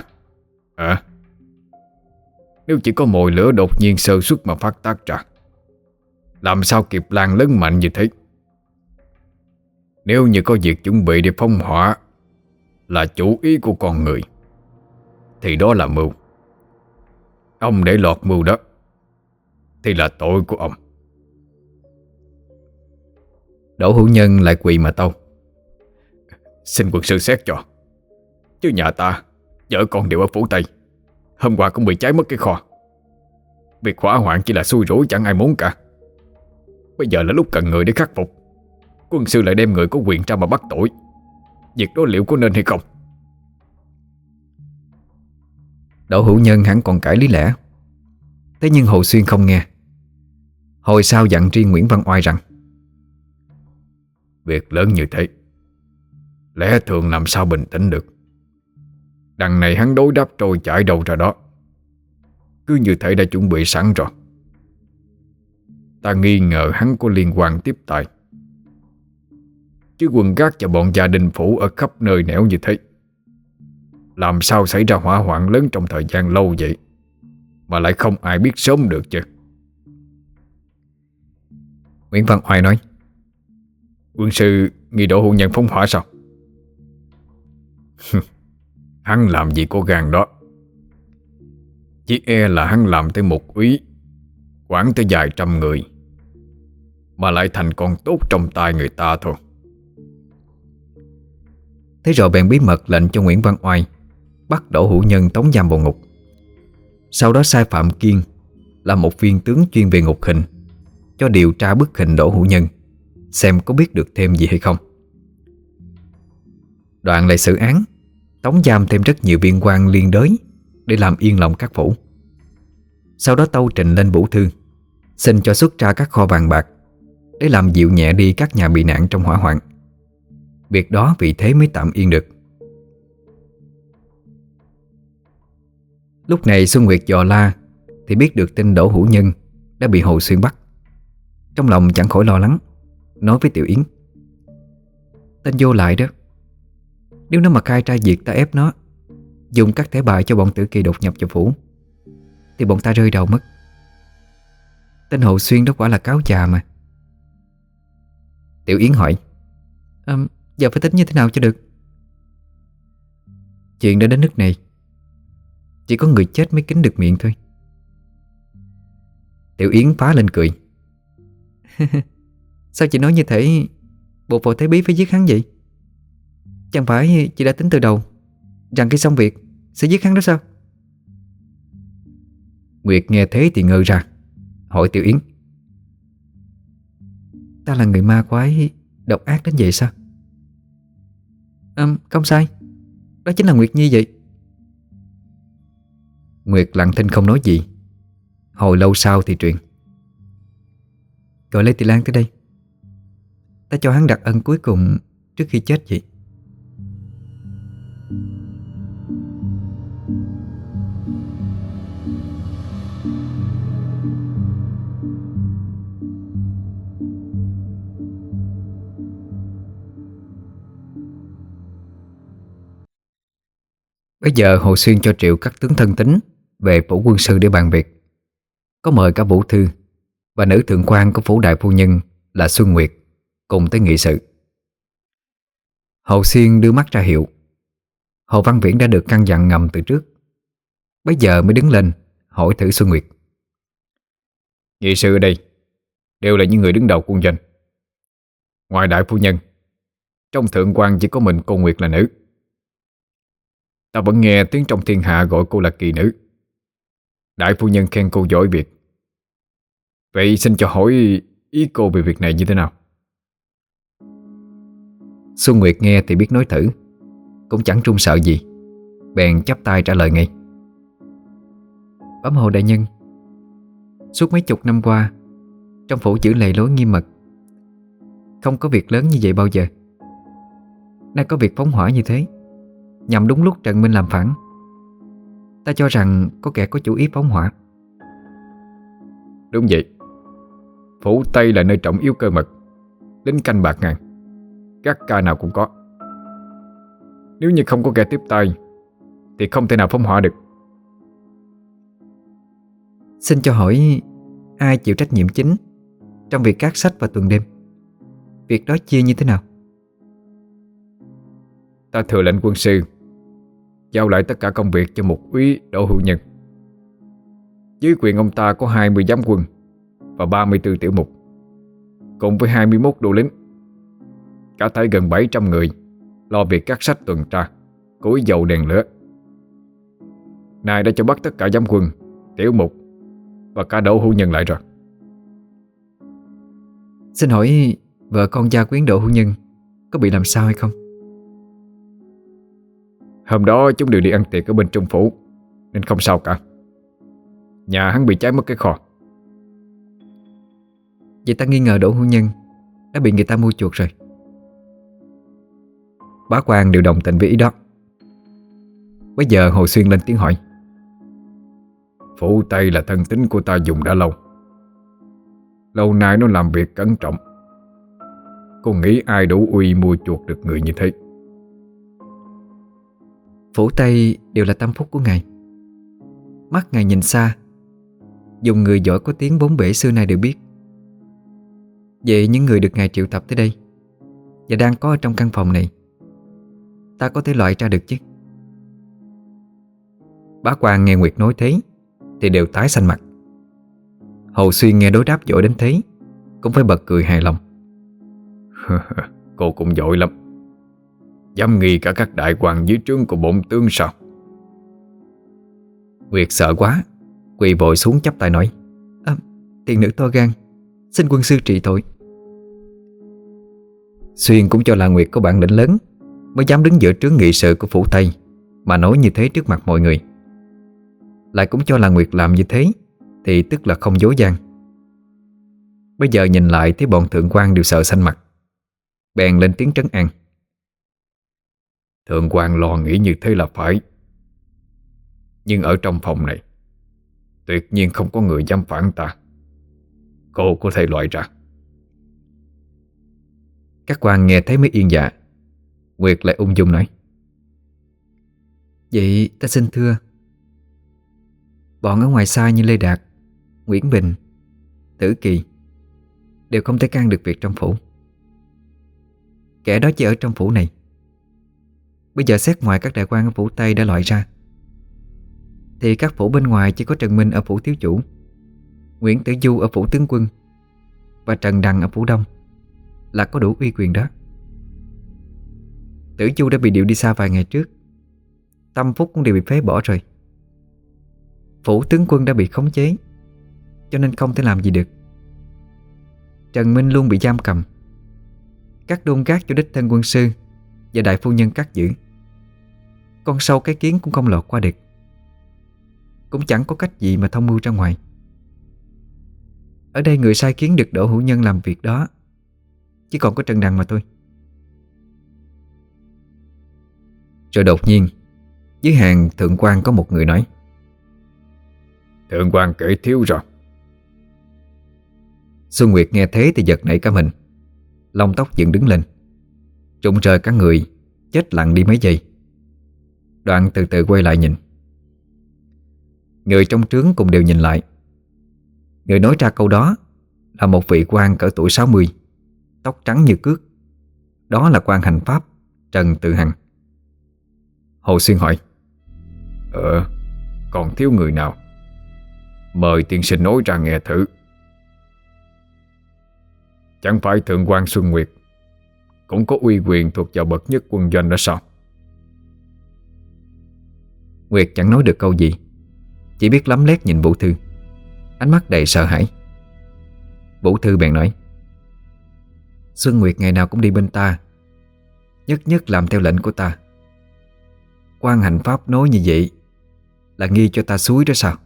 Nếu chỉ có mồi lửa đột nhiên sơ suất mà phát tác ra, làm sao kịp lan lớn mạnh như thế? Nếu như có việc chuẩn bị để phóng hỏa là chủ ý của con người, thì đó là mưu. Ông để lọt mưu đó thì là tội của ông. Đỗ Hữu Nhân lại quỳ mà tâu. Xin quân sư xét cho. Chứ nhà ta, vợ con đều ở phủ Tây, hôm qua cũng bị cháy mất cái kho. Việc hỏa hoạn chỉ là xui rủi chẳng ai muốn cả. Bây giờ là lúc cần người để khắc phục, quân sư lại đem người có quyền ra mà bắt tội. Việc đó liệu có nên hay không? Đỗ Hữu Nhân hẳn còn cãi lý lẽ. Thế nhưng Hồ Xuyên không nghe. Hồi sau dặn riêng Nguyễn Văn Oai rằng: việc lớn như thế, lẽ thường làm sao bình tĩnh được. Đằng này hắn đối đáp trôi chảy đâu ra đó, cứ như thể đã chuẩn bị sẵn rồi. Ta nghi ngờ hắn có liên quan tiếp tay. Chứ quân gác và bọn gia đình phủ ở khắp nơi nẻo như thế, làm sao xảy ra hỏa hoạn lớn trong thời gian lâu vậy mà lại không ai biết sớm được chứ? Nguyễn Văn Oai nói: quân sư nghi Đỗ Hữu Nhân phóng hỏa sao? Hắn làm gì có gan đó. Chỉ e là hắn làm tới một úy, quản tới vài trăm người, mà lại thành con tốt trong tay người ta thôi. Thế rồi bèn bí mật lệnh cho Nguyễn Văn Oai bắt Đỗ Hữu Nhân tống giam vào ngục. Sau đó sai Phạm Kiên, là một viên tướng chuyên về ngục hình, cho điều tra bức hình Đỗ Hữu Nhân, xem có biết được thêm gì hay không. Đoạn lại xử án, tống giam thêm rất nhiều viên quan liên đới để làm yên lòng các phủ. Sau đó tâu trình lên Vũ Thư, xin cho xuất ra các kho vàng bạc để làm dịu nhẹ đi các nhà bị nạn trong hỏa hoạn. Việc đó vì thế mới tạm yên được. Lúc này Xuân Nguyệt dò la thì biết được tin Đỗ Hữu Nhân đã bị Hồ Xuyên bắt. Trong lòng chẳng khỏi lo lắng, nói với Tiểu Yến: tên vô lại đó, nếu nó mà khai ra việc ta ép nó dùng các thẻ bài cho bọn Tử Kỳ đột nhập vào phủ, thì bọn ta rơi đầu mất. Tên Hồ Xuyên đó quả là cáo già mà. Tiểu Yến hỏi: giờ phải tính như thế nào cho được? Chuyện đã đến nước này, chỉ có người chết mới kín được miệng thôi. Tiểu Yến phá lên cười. Sao chị nói như thế? Bộ phò Thái Bí phải giết hắn vậy? Chẳng phải chị đã tính từ đầu rằng khi xong việc sẽ giết hắn đó sao? Nguyệt nghe thế thì ngơ ra, hỏi Tiểu Yến: ta là người ma quái độc ác đến vậy sao? Không sai, đó chính là Nguyệt Nhi vậy. Nguyệt lặng thinh không nói gì. Hồi lâu sau thì truyền: gọi Lê Thị Lan tới đây, ta cho hắn đặc ân cuối cùng trước khi chết vậy. Bây giờ Hồ Xuyên cho triệu các tướng thân tín về phủ quân sư để bàn việc. Có mời cả Vũ Thư, và nữ thượng quan của phủ đại phu nhân là Xuân Nguyệt cùng tới nghị sự. Hồ Xuyên đưa mắt ra hiệu. Hồ Văn Viễn đã được căn dặn ngầm từ trước, bây giờ mới đứng lên hỏi thử Xuân Nguyệt. Nghị sự ở đây đều là những người đứng đầu quân doanh. Ngoài đại phu nhân, trong thượng quan chỉ có mình cô Nguyệt là nữ. Ta vẫn nghe tiếng trong thiên hạ gọi cô là kỳ nữ. Đại phu nhân khen cô giỏi việc. Vậy xin cho hỏi ý cô về việc này như thế nào? Xuân Nguyệt nghe thì biết nói thử, cũng chẳng trung sợ gì, bèn chắp tay trả lời ngay. Bẩm Hồ đại nhân, suốt mấy chục năm qua, trong phủ giữ lề lối nghiêm mật, không có việc lớn như vậy bao giờ. Nay có việc phóng hỏa như thế, nhằm đúng lúc Trần Minh làm phản. Ta cho rằng có kẻ có chủ ý phóng hỏa. Đúng vậy. Phủ Tây là nơi trọng yếu cơ mật, lính canh bạc ngàn, các ca nào cũng có. Nếu như không có kẻ tiếp tay thì không thể nào phóng hỏa được. Xin cho hỏi, ai chịu trách nhiệm chính trong việc gác sách và tuần đêm? Việc đó chia như thế nào? Ta thừa lệnh quân sư giao lại tất cả công việc cho một úy Đỗ Hữu Nhân. Dưới quyền ông ta có 20 giám quân và 34 tiểu mục, cùng với 21 đô lính, cả thảy gần 700 người lo việc các sách tuần tra, cối dầu đèn lửa. Nay đã cho bắt tất cả giám quân, tiểu mục và cả Đỗ Hữu Nhân lại rồi. Xin hỏi vợ con gia quyến Đỗ Hữu Nhân có bị làm sao hay không? Hôm đó chúng đều đi ăn tiệc ở bên Trung phủ, nên không sao cả. Nhà hắn bị cháy mất cái kho. Vậy ta nghi ngờ Đỗ Hữu Nhân đã bị người ta mua chuộc rồi. Bá quan đều đồng tình với ý đó. Bây giờ Hồ Xuyên lên tiếng hỏi. Phủ Tây là thân tín của ta dùng đã lâu. Lâu nay nó làm việc cẩn trọng. Cô nghĩ ai đủ uy mua chuộc được người như thế? Phủ Tây đều là tâm phúc của ngài. Mắt ngài nhìn xa, dùng người giỏi có tiếng bốn bể xưa nay đều biết. Vậy những người được ngài triệu tập tới đây và đang có ở trong căn phòng này, ta có thể loại ra được chứ? Bá quan nghe Nguyệt nói thế thì đều tái xanh mặt. Hồ Xuyên nghe đối đáp giỏi đến thế cũng phải bật cười hài lòng. Cô cũng giỏi lắm, dám nghi cả các đại quan dưới trướng của bổn tướng sao? Nguyệt sợ quá, quỳ vội xuống chắp tay nói. Tiền nữ to gan, xin quân sư trị tội. Xuyên cũng cho là Nguyệt có bản lĩnh lớn mới dám đứng giữa trướng nghị sự của phủ Tây mà nói như thế trước mặt mọi người. Lại cũng cho là Nguyệt làm như thế thì tức là không dối gian. Bây giờ nhìn lại thấy bọn thượng quan đều sợ xanh mặt, bèn lên tiếng trấn an. Thượng quan lo nghĩ như thế là phải, nhưng ở trong phòng này tuyệt nhiên không có người dám phản ta. Cô có thể loại ra. Các quan nghe thấy mới yên dạ. Nguyệt lại ung dung nói. Vậy ta xin thưa, bọn ở ngoài xa như Lê Đạt, Nguyễn Bình, Tử Kỳ đều không thể can được việc trong phủ. Kẻ đó chỉ ở trong phủ này. Bây giờ xét ngoài các đại quan ở phủ Tây đã loại ra, thì các phủ bên ngoài chỉ có Trần Minh ở phủ thiếu chủ, Nguyễn Tử Du ở phủ tướng quân và Trần Đằng ở phủ Đông là có đủ uy quyền đó. Tử Du đã bị điều đi xa vài ngày trước, Tâm Phúc cũng đều bị phế bỏ rồi. Phủ tướng quân đã bị khống chế, cho nên không thể làm gì được. Trần Minh luôn bị giam cầm, các đôn gác cho đích thân quân sư và đại phu nhân cắt giữ. Con sâu cái kiến cũng không lọt qua được, cũng chẳng có cách gì mà thông mưu ra ngoài. Ở đây người sai khiến được Đỗ Hữu Nhân làm việc đó chỉ còn có Trần Đằng mà thôi. Rồi đột nhiên dưới hàng thượng quan có một người nói. Thượng quan kể thiếu rồi. Xuân Nguyệt nghe thế thì giật nảy cả mình, lông tóc dựng đứng lên, rụng rời cả người, chết lặng đi mấy giây. Đoạn từ từ quay lại nhìn. Người trong trướng cùng đều nhìn lại. Người nói ra câu đó là một vị quan cỡ tuổi 60, tóc trắng như cước. Đó là quan hành pháp Trần Tự Hằng. Hồ Xuyên hỏi: Còn thiếu người nào? Mời tiên sinh nói ra nghe thử. Chẳng phải thượng quan Xuân Nguyệt cũng có uy quyền thuộc vào bậc nhất quân doanh đó sao? Nguyệt chẳng nói được câu gì, chỉ biết lấm lét nhìn Vũ Thư, ánh mắt đầy sợ hãi. Vũ Thư bèn nói: Xuân Nguyệt ngày nào cũng đi bên ta, nhất nhất làm theo lệnh của ta. Quan hành pháp nói như vậy là nghi cho ta xúi đó sao?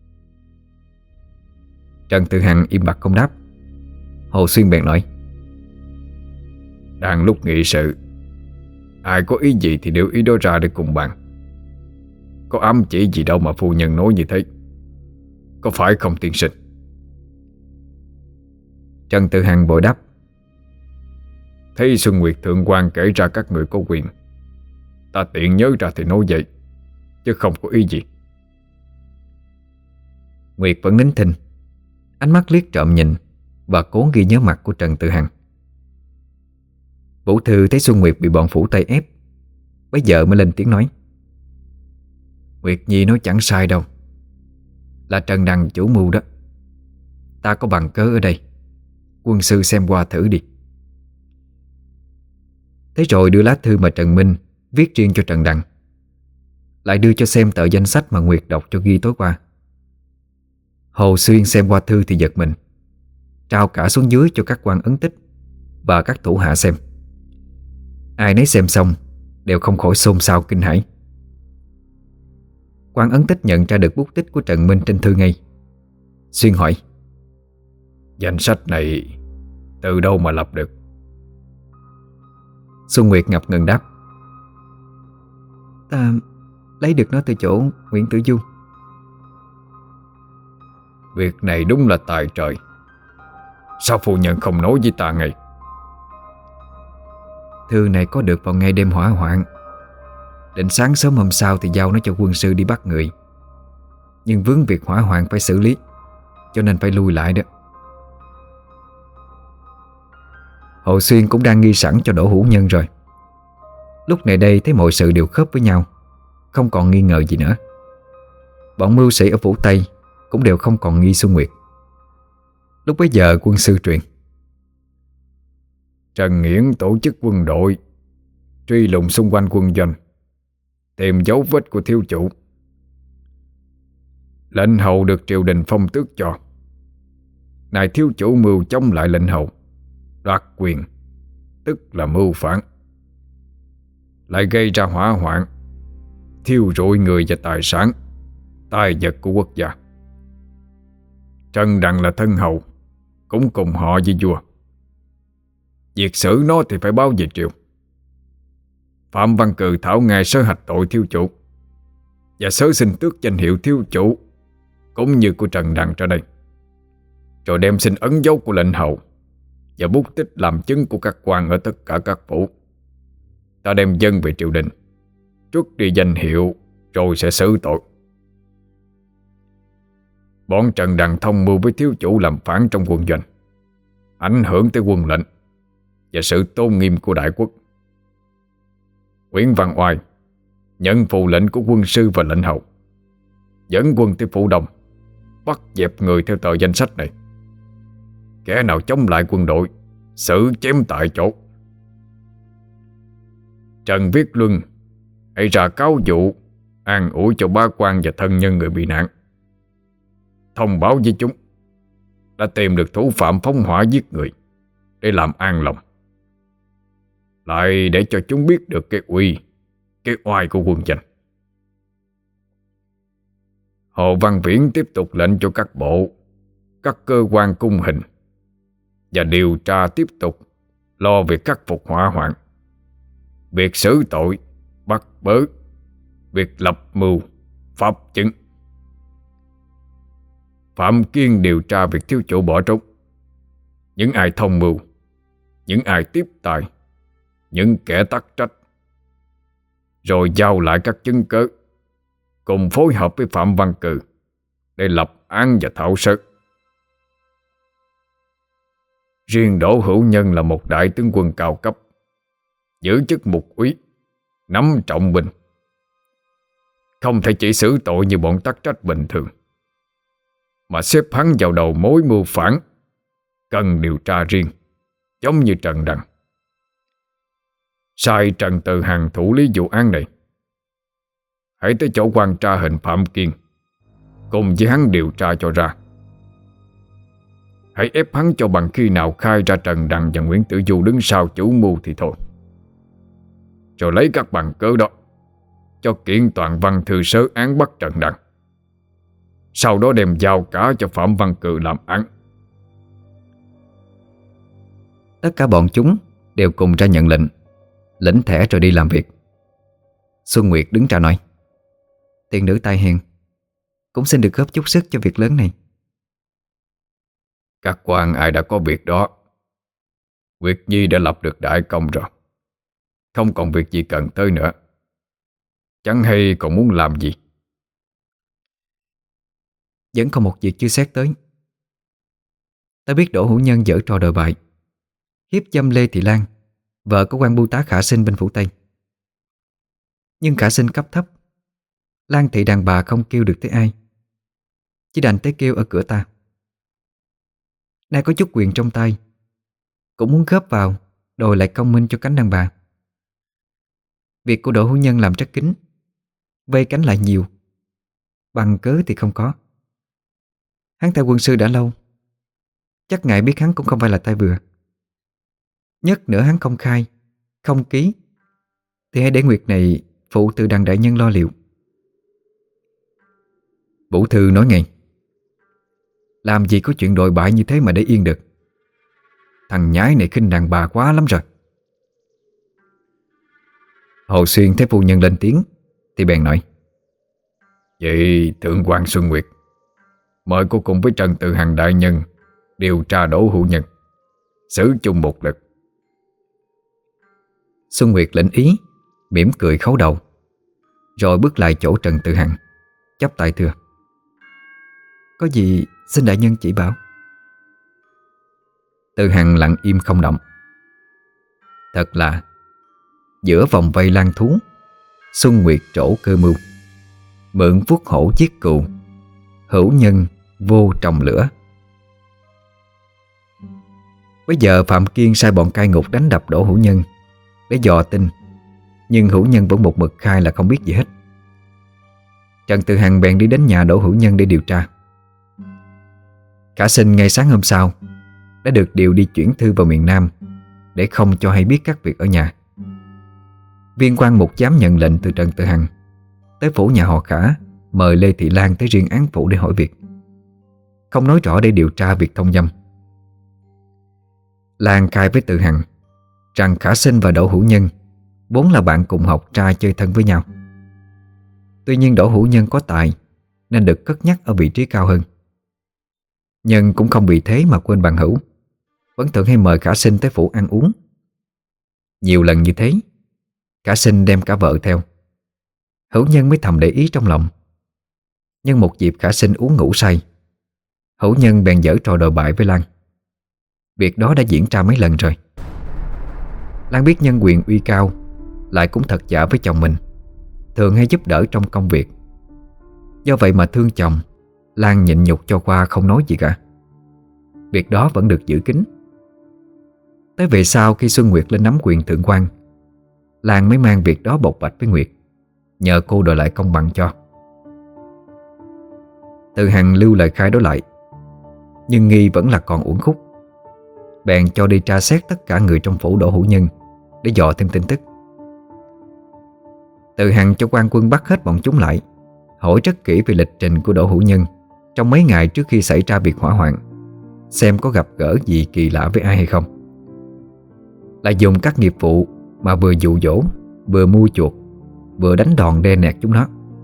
Trần Tự Hằng im bặt không đáp. Hồ Xuyên bèn nói: Đang lúc nghị sự, ai có ý gì thì đều ý đó ra để cùng bàn. Có ám chỉ gì đâu mà phu nhân nói như thế, có phải không tiên sinh? Trần Tự Hằng vội đáp: Thấy Xuân Nguyệt thượng quan kể ra các người có quyền, ta tiện nhớ ra thì nói vậy, chứ không có ý gì. Nguyệt vẫn nín thinh, ánh mắt liếc trộm nhìn và cố ghi nhớ mặt của Trần Tự Hằng. Vũ Thư thấy Xuân Nguyệt bị bọn phủ Tây ép, bây giờ mới lên tiếng nói: Nguyệt Nhi nói chẳng sai đâu, là Trần Đằng chủ mưu đó. Ta có bằng cớ ở đây, quân sư xem qua thử đi. Thế rồi đưa lá thư mà Trần Minh viết riêng cho Trần Đằng, lại đưa cho xem tờ danh sách mà Nguyệt đọc cho ghi tối qua. Hồ Xuyên xem qua thư thì giật mình, trao cả xuống dưới cho các quan ấn tích và các thủ hạ xem. Ai nấy xem xong đều không khỏi xôn xao kinh hãi. Quan ấn tích nhận ra được bút tích của Trần Minh trên thư ngay. Xuyên hỏi: Danh sách này từ đâu mà lập được? Xuân Nguyệt ngập ngừng đáp: Ta lấy được nó từ chỗ Nguyễn Tử Du. Việc này đúng là tài trời. Sao phu nhân không nói với ta ngay? Thư này có được vào ngày đêm hỏa hoạn, định sáng sớm hôm sau thì giao nó cho quân sư đi bắt người, nhưng vướng việc hỏa hoạn phải xử lý, cho nên phải lui lại đó. Hồ Xuyên cũng đang nghi sẵn cho Đỗ Hữu Nhân rồi. Lúc này đây thấy mọi sự đều khớp với nhau, không còn nghi ngờ gì nữa. Bọn mưu sĩ ở phủ Tây cũng đều không còn nghi Xuân Nguyệt. Lúc bấy giờ quân sư truyền: Trần Nghiễn tổ chức quân đội truy lùng xung quanh quân doanh, tìm dấu vết của thiếu chủ. Lệnh hầu được triều đình phong tước cho. Này thiếu chủ mưu chống lại lệnh hầu, đoạt quyền, tức là mưu phản, lại gây ra hỏa hoạn, thiêu rụi người và tài sản, tài vật của quốc gia. Trần Đằng là thân hầu, cũng cùng họ với vua. Việc xử nó thì phải báo về triều. Phạm Văn Cừ thảo ngài sớ hạch tội thiếu chủ và sớ xin tước danh hiệu thiếu chủ cũng như của Trần Đằng ra đây, rồi đem xin ấn dấu của lệnh hầu và bút tích làm chứng của các quan ở tất cả các phủ. Ta đem dân về triều đình, truất đi danh hiệu, rồi sẽ xử tội. Bọn Trần Đằng thông mưu với thiếu chủ làm phản trong quân doanh, ảnh hưởng tới quân lệnh và sự tôn nghiêm của đại quốc. Nguyễn Văn Oai nhận phù lệnh của quân sư và lệnh hầu, dẫn quân tới phủ Đông, bắt dẹp người theo tờ danh sách này. Kẻ nào chống lại quân đội, xử chém tại chỗ. Trần Viết Luân hãy ra cáo vụ, an ủi cho bá quan và thân nhân người bị nạn, thông báo với chúng đã tìm được thủ phạm phóng hỏa giết người để làm an lòng, lại để cho chúng biết được cái uy, cái oai của quân danh. Hồ Văn Viễn tiếp tục lệnh cho các bộ, các cơ quan cung hình và điều tra tiếp tục lo việc khắc phục hỏa hoạn, việc xử tội, bắt bớ, việc lập mưu, pháp chứng. Phạm Kiên điều tra việc thiếu chủ bỏ trốn, những ai thông mưu, những ai tiếp tay, những kẻ tắc trách, rồi giao lại các chứng cớ, cùng phối hợp với Phạm Văn Cừ để lập án và thảo sơ. Riêng Đỗ Hữu Nhân là một đại tướng quân cao cấp, giữ chức mục úy, nắm trọng binh, không thể chỉ xử tội như bọn tắc trách bình thường, mà xếp hắn vào đầu mối mưu phản, cần điều tra riêng, giống như Trần Đằng. Sai Trần Từ Hằng thủ lý vụ án này. Hãy tới chỗ quan tra hình Phạm Kiên, cùng với hắn điều tra cho ra. Hãy ép hắn cho bằng khi nào khai ra Trần Đằng và Nguyễn Tử Du đứng sau chủ mưu thì thôi. Rồi lấy các bằng cớ đó cho kiện toàn văn thư sớ án bắt Trần Đằng, sau đó đem giao cả cho Phạm Văn Cự làm án. Tất cả bọn chúng đều cùng ra nhận lệnh, lĩnh thẻ rồi đi làm việc. Xuân Nguyệt đứng ra nói: "Tiền nữ tài hiền, cũng xin được góp chút sức cho việc lớn này." Các quan ai đã có việc đó. Nguyệt Nhi đã lập được đại công rồi, không còn việc gì cần tới nữa. Chẳng hay còn muốn làm gì? Vẫn còn một việc chưa xét tới. Ta biết Đỗ Hữu Nhân giở trò đồi bại, hiếp dâm Lê Thị Lan, vợ của quan bưu tá Khả Sinh bên phủ Tây. Nhưng Khả Sinh cấp thấp, Lan thị đàn bà không kêu được tới ai, chỉ đành tới kêu ở cửa ta. Nay có chút quyền trong tay, cũng muốn góp vào đòi lại công minh cho cánh đàn bà. Việc của Đỗ Hữu Nhân làm rất kín, vây cánh lại nhiều, bằng cớ thì không có. Hắn theo quân sư đã lâu, chắc ngài biết hắn cũng không phải là tay vừa. Nhất nữa hắn không khai, không ký, thì hãy để Nguyệt này phụ từ đàn đại nhân lo liệu. Vũ Thư nói ngay: làm gì có chuyện đồi bại như thế mà để yên được. Thằng nhái này khinh đàn bà quá lắm rồi. Hồ Xuyên thấy phu nhân lên tiếng thì bèn nói: vậy thượng quan Xuân Nguyệt, mời cô cùng với Trần Từ Hằng đại nhân điều tra Đỗ Hữu Nhân, xử chung một lượt. Xuân Nguyệt lĩnh ý, mỉm cười khấu đầu, rồi bước lại chỗ Trần Từ Hằng, chắp tay thưa: có gì xin đại nhân chỉ bảo. Từ Hằng lặng im không động. Thật là giữa vòng vây lang thú, Xuân Nguyệt trổ cơ mưu, mượn vuốt hổ giết cừu, hữu nhân vô trồng lửa. Bây giờ Phạm Kiên sai bọn cai ngục đánh đập Đỗ Hữu Nhân để dò tin, nhưng Hữu Nhân vẫn một mực khai là không biết gì hết. Trần Từ Hằng bèn đi đến nhà Đỗ Hữu Nhân để điều tra. Khả Sinh ngay sáng hôm sau đã được điều đi chuyển thư vào miền Nam để không cho hay biết các việc ở nhà. Viên quan mục giám nhận lệnh từ Trần Từ Hằng tới phủ nhà họ Khả, mời Lê Thị Lan tới riêng án phủ để hỏi việc, không nói rõ để điều tra việc thông dâm. Lan khai với Từ Hằng rằng Khả Sinh và Đỗ Hữu Nhân vốn là bạn cùng học trai chơi thân với nhau. Tuy nhiên Đỗ Hữu Nhân có tài nên được cất nhắc ở vị trí cao hơn. Nhân cũng không vì thế mà quên bằng hữu, vẫn thường hay mời Khả Sinh tới phủ ăn uống. Nhiều lần như thế, Khả Sinh đem cả vợ theo. Hữu Nhân mới thầm để ý trong lòng. Nhưng một dịp Khả Sinh uống ngủ say, Hữu Nhân bèn giở trò đồi bại với Lan. Việc đó đã diễn ra mấy lần rồi. Lan biết Nhân quyền uy cao, lại cũng thật dạ với chồng mình, thường hay giúp đỡ trong công việc. Do vậy mà thương chồng, Lan nhịn nhục cho qua không nói gì cả. Việc đó vẫn được giữ kín. Tới về sau khi Xuân Nguyệt lên nắm quyền thượng quan, Lan mới mang việc đó bộc bạch với Nguyệt, nhờ cô đòi lại công bằng cho. Từ Hằng lưu lời khai đó lại, nhưng nghi vẫn là còn uẩn khúc, bèn cho đi tra xét tất cả người trong phủ Đỗ Hữu Nhân để dò thêm tin tức. Từ Hằng cho quan quân bắt hết bọn chúng lại, hỏi rất kỹ về lịch trình của Đỗ Hữu Nhân trong mấy ngày trước khi xảy ra việc hỏa hoạn, xem có gặp gỡ gì kỳ lạ với ai hay không. Lại dùng các nghiệp vụ mà vừa dụ dỗ, vừa mua chuộc, vừa đánh đòn đe nẹt chúng nó.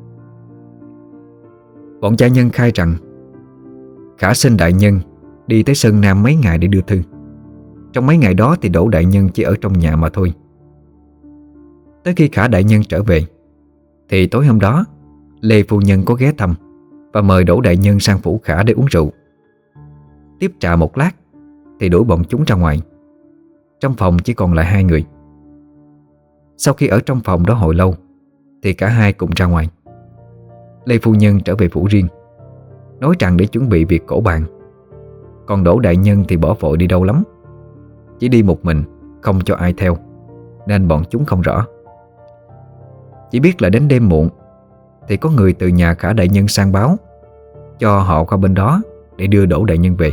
Bọn gia nhân khai rằng Khả Sinh đại nhân đi tới Sơn Nam mấy ngày để đưa thư. Trong mấy ngày đó thì Đỗ đại nhân chỉ ở trong nhà mà thôi. Tới khi Khả đại nhân trở về thì tối hôm đó Lê phu nhân có ghé thăm và mời Đỗ đại nhân sang phủ Khả để uống rượu. Tiếp trà một lát thì đuổi bọn chúng ra ngoài. Trong phòng chỉ còn lại hai người. Sau khi ở trong phòng đó hồi lâu thì cả hai cùng ra ngoài. Lê phu nhân trở về phủ riêng, nói rằng để chuẩn bị việc cỗ bàn. Còn Đỗ đại nhân thì bỏ vội đi đâu lắm, chỉ đi một mình, không cho ai theo, nên bọn chúng không rõ. Chỉ biết là đến đêm muộn thì có người từ nhà Khả đại nhân sang báo cho họ qua bên đó để đưa Đỗ đại nhân về.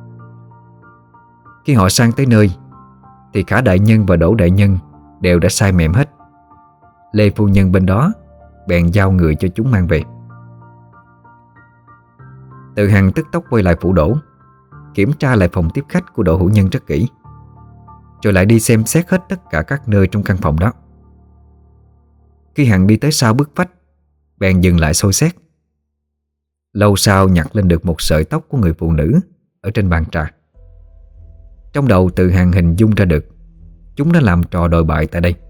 Khi họ sang tới nơi thì Khả đại nhân và Đỗ đại nhân đều đã say mềm hết. Lê phu nhân bên đó bèn giao người cho chúng mang về. Từ Hằng tức tốc quay lại phủ Đỗ, kiểm tra lại phòng tiếp khách của Đỗ Hữu Nhân rất kỹ, rồi lại đi xem xét hết tất cả các nơi trong căn phòng đó. Khi Hằng đi tới sau bức vách, bèn dừng lại soi xét. Lâu sau nhặt lên được một sợi tóc của người phụ nữ ở trên bàn trà. Trong đầu Từ Hằng hình dung ra được chúng đã làm trò đồi bại tại đây.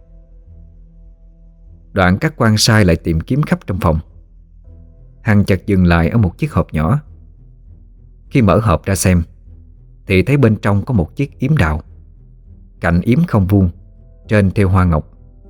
Đoạn các quan sai lại tìm kiếm khắp trong phòng. Hằng chợt dừng lại ở một chiếc hộp nhỏ. Khi mở hộp ra xem thì thấy bên trong có một chiếc yếm đào, cạnh yếm không vuông, trên thêu hoa ngọc.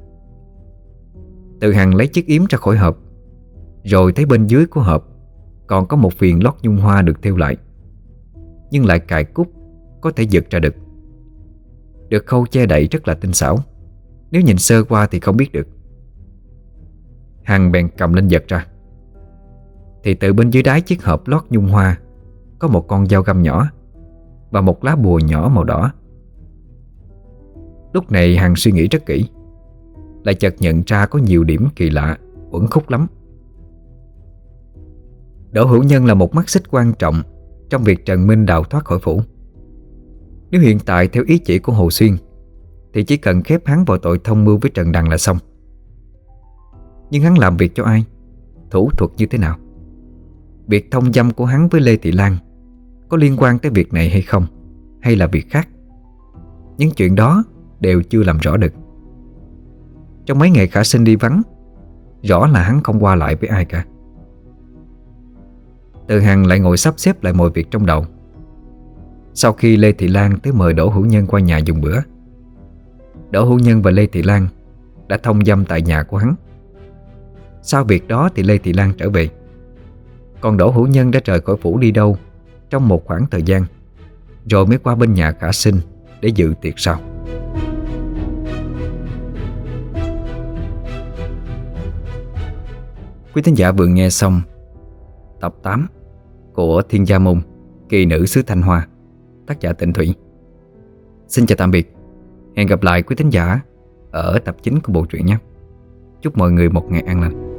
Từ Hằng lấy chiếc yếm ra khỏi hộp, rồi thấy bên dưới của hộp còn có một viền lót nhung hoa được thêu lại, nhưng lại cài cúc, có thể giật ra được. Được khâu che đậy rất là tinh xảo, nếu nhìn sơ qua thì không biết được. Hằng bèn cầm lên giật ra, thì từ bên dưới đáy chiếc hộp lót nhung hoa có một con dao găm nhỏ và một lá bùa nhỏ màu đỏ. Lúc này Hằng suy nghĩ rất kỹ, lại chợt nhận ra có nhiều điểm kỳ lạ, uẩn khúc lắm. Đỗ Hữu Nhân là một mắt xích quan trọng trong việc Trần Minh đào thoát khỏi phủ. Nếu hiện tại theo ý chỉ của Hồ Xuyên thì chỉ cần khép hắn vào tội thông mưu với Trần Đằng là xong. Nhưng hắn làm việc cho ai, thủ thuật như thế nào, việc thông dâm của hắn với Lê Thị Lan có liên quan tới việc này hay không, hay là việc khác, những chuyện đó đều chưa làm rõ được. Trong mấy ngày Khả Sinh đi vắng, rõ là hắn không qua lại với ai cả. Từ Hằng lại ngồi sắp xếp lại mọi việc trong đầu. Sau khi Lê Thị Lan tới mời Đỗ Hữu Nhân qua nhà dùng bữa, Đỗ Hữu Nhân và Lê Thị Lan đã thông dâm tại nhà của hắn. Sau việc đó thì Lê Thị Lan trở về, còn Đỗ Hữu Nhân đã rời khỏi phủ đi đâu trong một khoảng thời gian, rồi mới qua bên nhà Khả Sinh để dự tiệc sau. Quý thính giả vừa nghe xong tập 8 của Thiên Gia Môn Kỳ Nữ xứ Thanh Hoa, tác giả Tịnh Thủy. Xin chào tạm biệt. Hẹn gặp lại quý thính giả ở tập 9 của bộ truyện nhé. Chúc mọi người một ngày an lành.